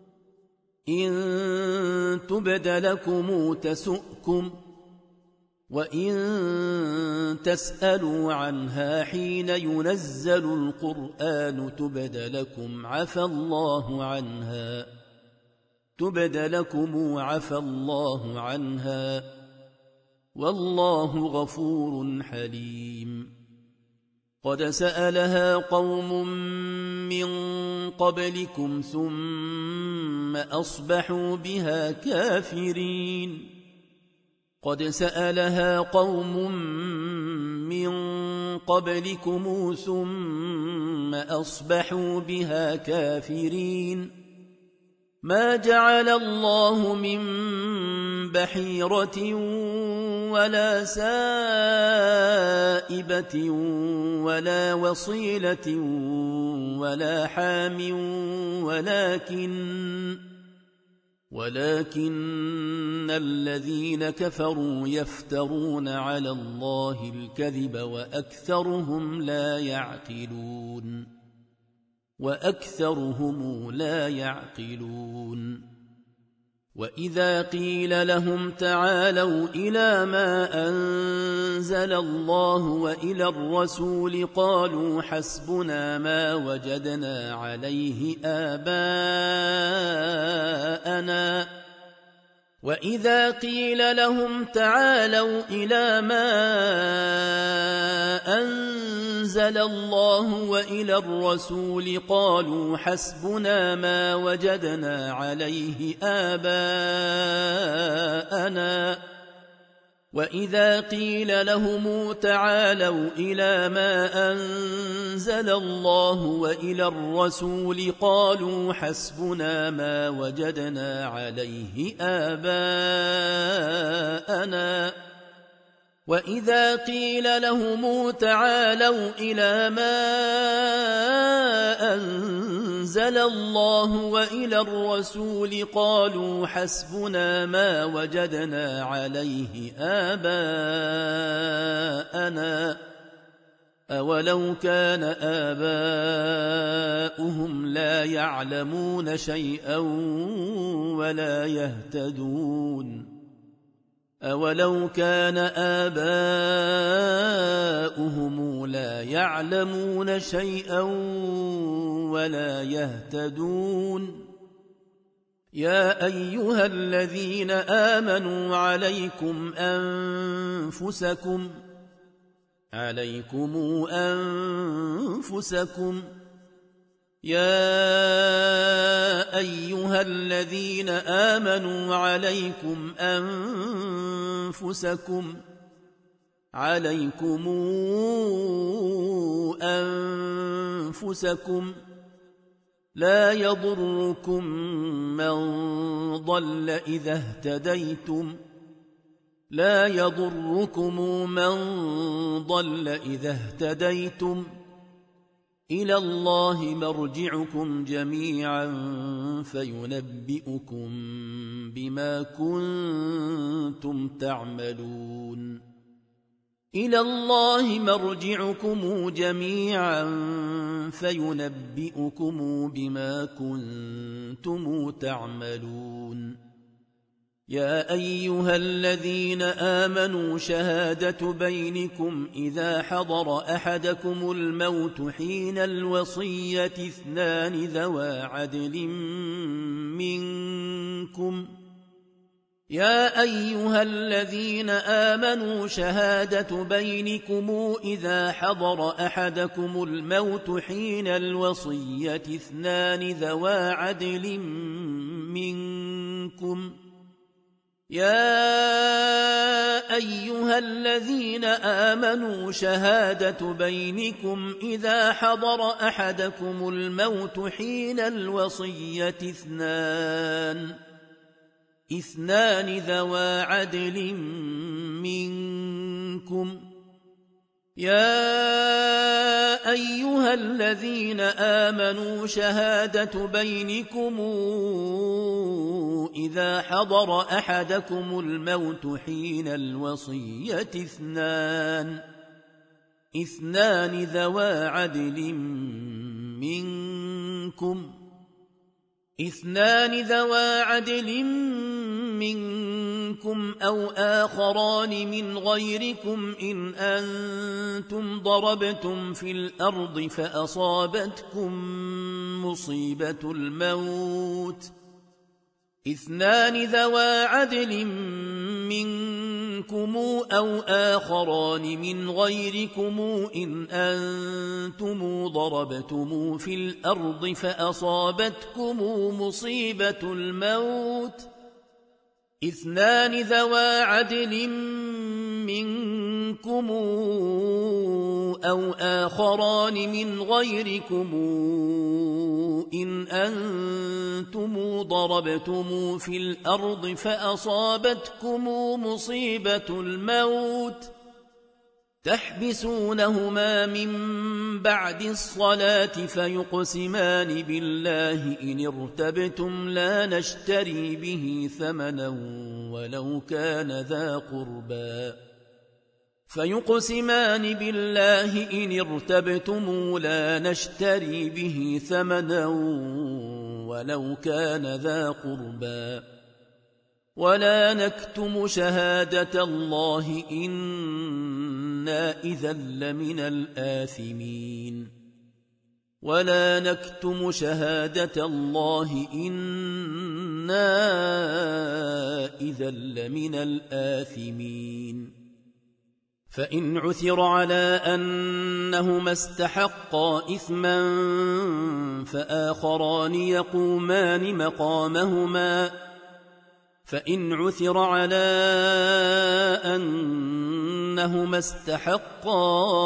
إن تبد لكم تسؤكم وإن تسألوا عنها حين ينزل القرآن تبد لكم عفى الله عنها تبد لكم عفى الله عنها والله غفور حليم قد سألها قوم من قبلكم ثم أصبحوا بها كافرين قد سألها قوم من قبلكم ثم أصبحوا بها كافرين ما جعل الله من بحيرة ولا سائبة ولا وصيلة ولا حام ولكن ولكن الذين كفروا يفترون على الله الكذب وأكثرهم لا يعقلون وأكثرهم لا يعقلون وإذا قيل لهم تعالوا إلى ما أنزل الله وإلى الرسول قالوا حسبنا ما وجدنا عليه آباءنا وإذا قيل لهم تعالوا إلى ما أنزل الله وإلى الرسول قالوا حسبنا ما وجدنا عليه آباءنا وإذا قيل لهم تعالوا إلى ما أنزل الله وإلى الرسول قالوا حسبنا ما وجدنا عليه آباءنا وإذا قيل لهم تعالوا إلى ما أنزل الله وإلى الرسول قالوا حسبنا ما وجدنا عليه آباءنا أولو كان آباؤهم لا يعلمون شيئا ولا يهتدون أولو كان آباؤهم لا يعلمون شيئا ولا يهتدون يا أيها الذين آمنوا عليكم أنفسكم عليكم أنفسكم يا أيها الذين آمنوا عليكم أنفسكم عليكم أنفسكم لا يضركم من ضل إذا اهتديتم لا يضركم من ضل إذا اهتديتم إلى الله مرجعكم جميعا فينبئكم بما كنتم تعملون إلى الله مرجعكم جميعا فينبئكم بما كنتم تعملون يا أيها الذين آمنوا شهادة بينكم إذا حضر أحدكم الموت حين الوصية اثنان ذوى عدل منكم يا أيها الذين آمنوا شهادة بينكم إذا حضر أحدكم الموت حين الوصية اثنان ذوى عدل منكم يا أيها الذين آمنوا شهادة بينكم إذا حضر أحدكم الموت حين الوصية اثنان اثنان ذوى عدل منكم يا أيها الذين آمنوا شهادة بينكم إذا حضر أحدكم الموت حين الوصية اثنان اثنان ذوى عدل منكم اثنان ذوى عدل منكم أو آخران من غيركم إن أنتم ضربتم في الأرض فأصابتكم مصيبة الموت اثنان ذوى عدل منكم أو آخران من غيركم إن أنتم ضربتم في الأرض فأصابتكم مصيبة الموت اثنان ذوى عدل منكم أو آخران من غيركم إن أنتم ضربتم في الأرض فأصابتكم مصيبة الموت تحبسونهما من بعد الصلاة فيقسمان بالله إن ارتبتم لا نشتري به ثمنا ولو كان ذا قربى فيقسمان بالله إن ارتبتم لا نشتري به ثمنا ولو كان ذا قربى ولا نكتم شهادة الله إنا إذا لمن الآثمين ولا نكتم شهادة الله إنا إذا لمن الآثمين فإن عثر على أنهما استحقا إثما فآخران يقومان مقامهما فإن عثر على أنهما استحقا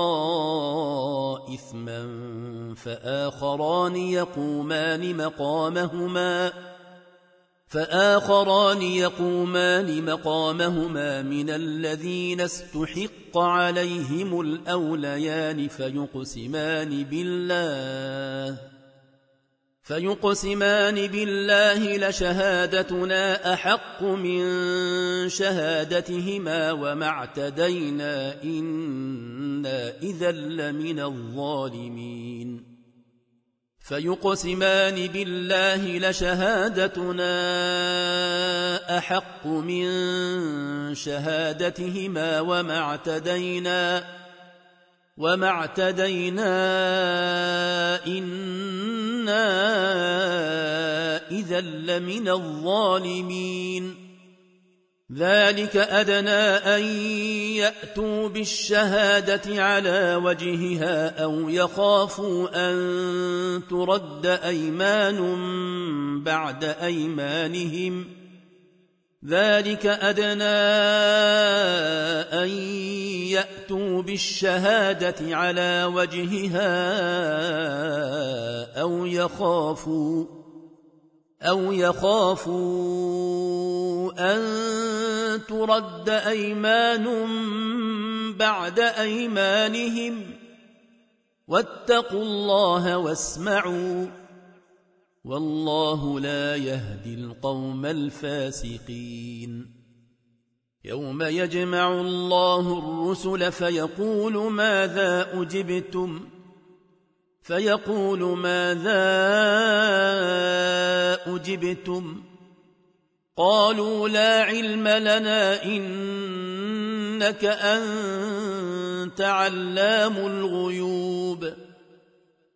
إثما فآخران يقومان مقامهما فآخران يقومان مقامهما من الذين استحق عليهم الأوليان فيقسمان بالله فيقسمان بالله لشهادتنا أحق من شهادتهما وما اعتدينا إنا إذا لمن الظالمين فيقسمان بالله لشهادتنا أحق من شهادتهما وما اعتدينا وما اعتدينا إنا إذا لمن الظالمين ذلك أدنى أن يأتوا بالشهادة على وجهها أو يخافوا أن ترد أيمان بعد أيمانهم ذلك أدنى أن يأتوا بالشهادة على وجهها أو يخافوا أو يخافوا أن ترد أيمان بعد أيمانهم واتقوا الله واسمعوا والله لا يهدي القوم الفاسقين يوم يجمع الله الرسل فيقول ماذا أجبتم فيقول ماذا أجبتم قالوا لا علم لنا إنك أنت علام الغيوب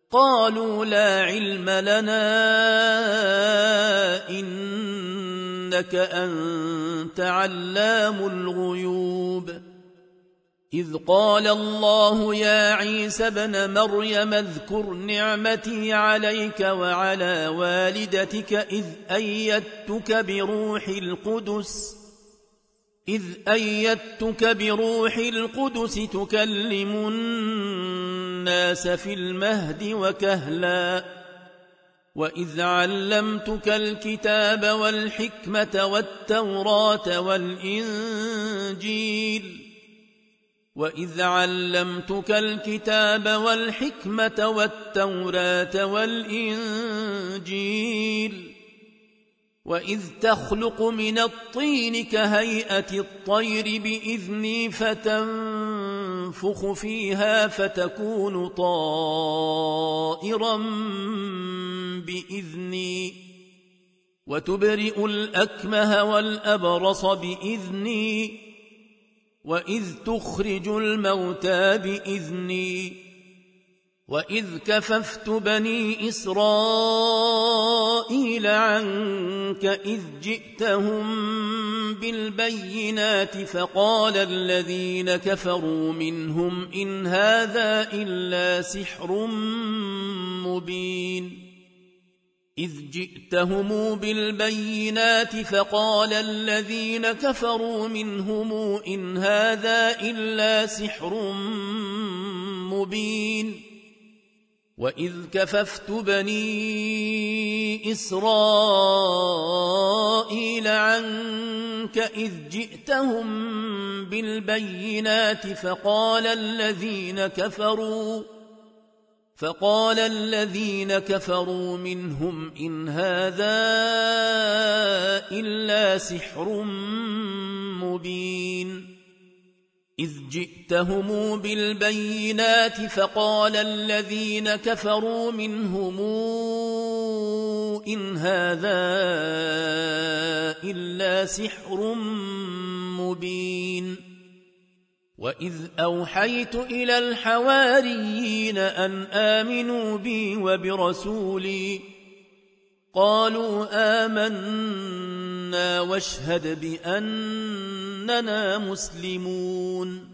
قالوا لا علم لنا إنك إنك أنت علام الغيوب إذ قال الله يا عيسى ابن مريم اذكر نعمتي عليك وعلى والدتك إذ أيدتك بروح القدس إذ أيدتك بروح القدس تكلم الناس في المهد وكهلا وإذ علمتك الكتاب والحكمة والتوراة والإنجيل وإذ علمتك الكتاب والحكمة والتوراة والإنجيل وإذ تخلق من الطين كهيئة الطير بإذني فتنفخ فيها فتكون طائرا بإذني وتبرئ الأكمه والأبرص بإذني وإذ تخرج الموتى بإذني وإذ كففت بني إسرائيل عنك إذ جئتهم بالبينات فقال الذين كفروا منهم إن هذا إلا سحر مبين إذ جئتهم بالبينات فقال الذين كفروا منهم إن هذا إلا سحر مبين وإذ كففت بني إسرائيل عنك إذ جئتهم بالبينات فقال الذين كفروا فقال الذين كفروا منهم إن هذا إلا سحر مبين إذ جئتهم بالبينات فقال الذين كفروا منهم إن هذا إلا سحر مبين وإذ أوحيت إلى الحواريين أن آمنوا بي وبرسولي قالوا آمنا واشهد بأننا مسلمون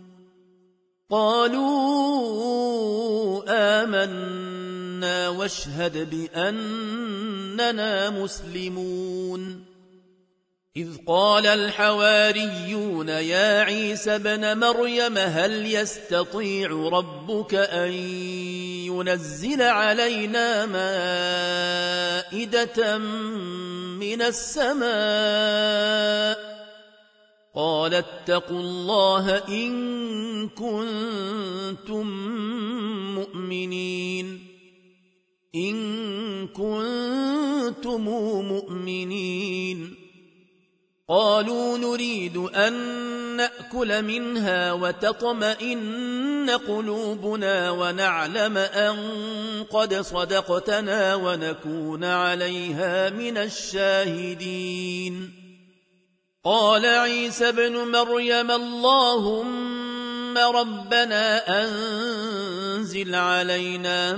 قالوا آمنا واشهد بأننا مسلمون إذ قال الحواريون يا عيسى ابن مريم هل يستطيع ربك أن ينزل علينا مائدة من السماء قال اتقوا الله إن كنتم مؤمنين إن كنتم مؤمنين قالوا نريد أن نأكل منها وتطمئن قلوبنا ونعلم أن قد صدقتنا ونكون عليها من الشاهدين قال عيسى ابن مريم اللهم ربنا أنزل علينا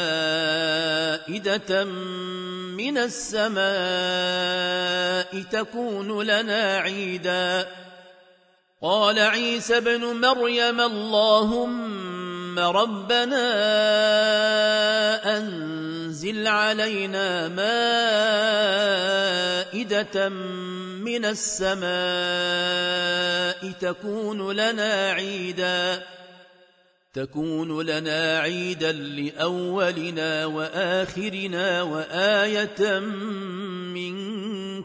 مائدة من السماء تكون لنا عيدا قال عيسى ابن مريم اللهم ربنا أنزل علينا مائدة من السماء تكون لنا عيدا تكون لنا عيدا لأولنا وآخرنا وآية منك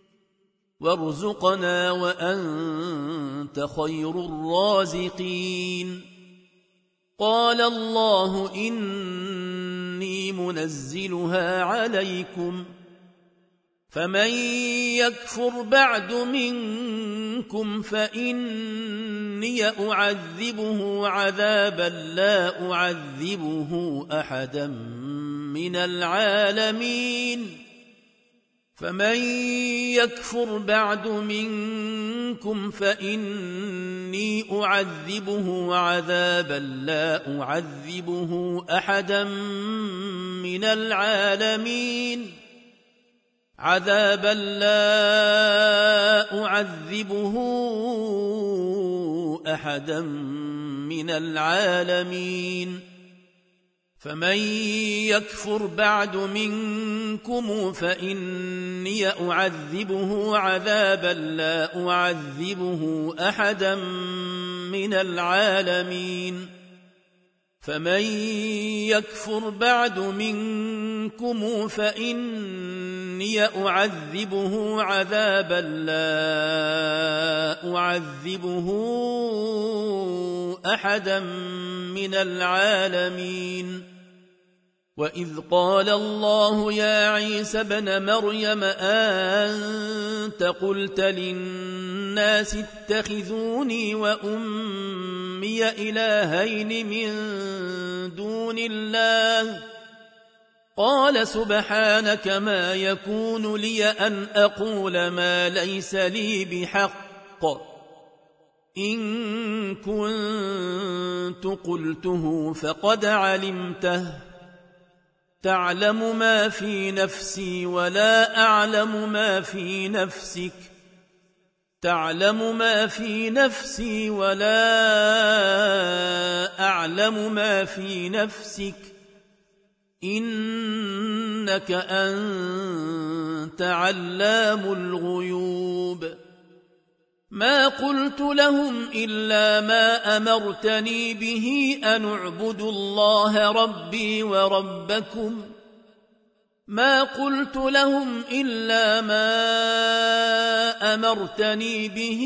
وارزقنا وأنت خير الرازقين قال الله إني منزلها عليكم فمن يكفر بعد منكم فإني أعذبه عذابا لا أعذبه أحدا من العالمين فمن يكفر بعد منكم فإني أعذبه عذابا لا أعذبه أحدا من العالمين عذابا لا أعذبه أحدا من العالمين فمن يكفر بعد منكم فإني أعذبه عذابا لا أعذبه أحدا من العالمين فمن يكفر بعد منكم فإني أعذبه عذابا لا أعذبه أحدا من العالمين وإذ قال الله يا عيسى ابن مريم أأنت قلت للناس اتخذوني وأمي إلهين من دون الله قال سبحانك ما يكون لي أن أقول ما ليس لي بحق إن كنت قلته فقد علمته تعلم ما في نفسي ولا أعلم ما في نفسك تعلم ما في نفسي ولا أعلم ما في نفسك إنك أنت علام الغيوب ما قلت لهم إلا ما أمرتني به أن اعبدوا الله ربي وربكم ما قلت لهم إلا ما أمرتني به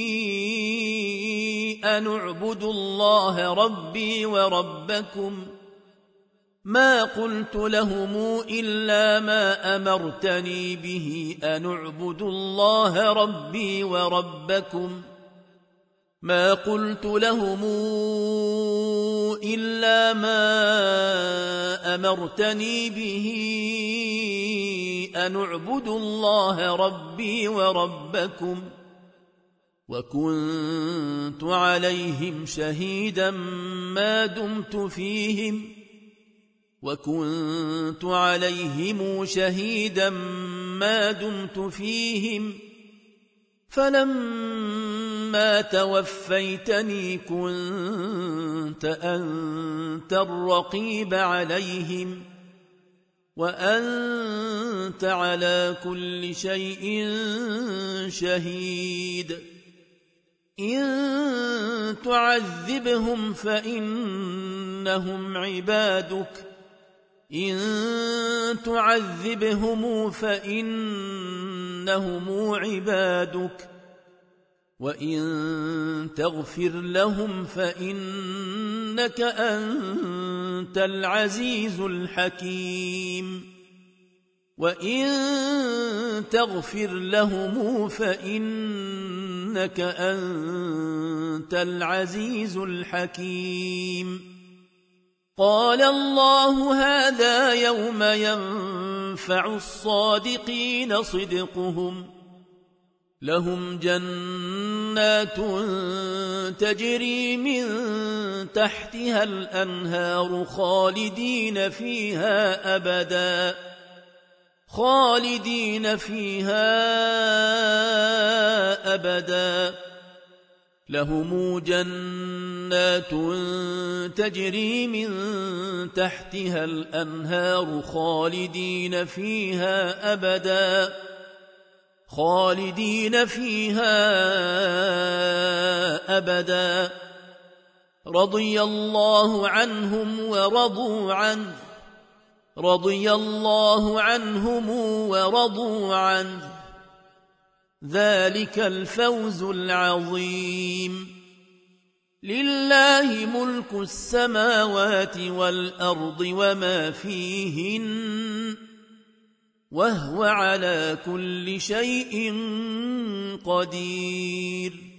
أن اعبدوا الله ربي وربكم ما قلت لهم إلا ما أمرتني به أن اعبدوا الله ربي وربكم ما قلت لهم إلا ما أمرتني به أن اعبدوا الله ربي وربكم وكنت عليهم شهيدا ما دمت فيهم وكنت عليهم شهيدا ما دمت فيهم فلما توفيتني كنت أنت الرقيب عليهم وأنت على كل شيء شهيد إن تعذبهم فإنهم عبادك إن تعذبهم فإنهم عبادك وإن تغفر لهم فإنك أنت العزيز الحكيم وإن تغفر لهم فإنك أنت العزيز الحكيم قال الله هذا يوم ينفع الصادقين صدقهم لهم جنات تجري من تحتها الأنهار خالدين فيها أبدا خالدين فيها أبدا لهم جنات تجري من تحتها الأنهار خالدين فيها أبدا خالدين فيها أبدا رضي الله عنهم ورضوا عنه رضي الله عنهم ورضوا عنه ذلك الفوز العظيم لله ملك السماوات والأرض وما فيهن وهو على كل شيء قدير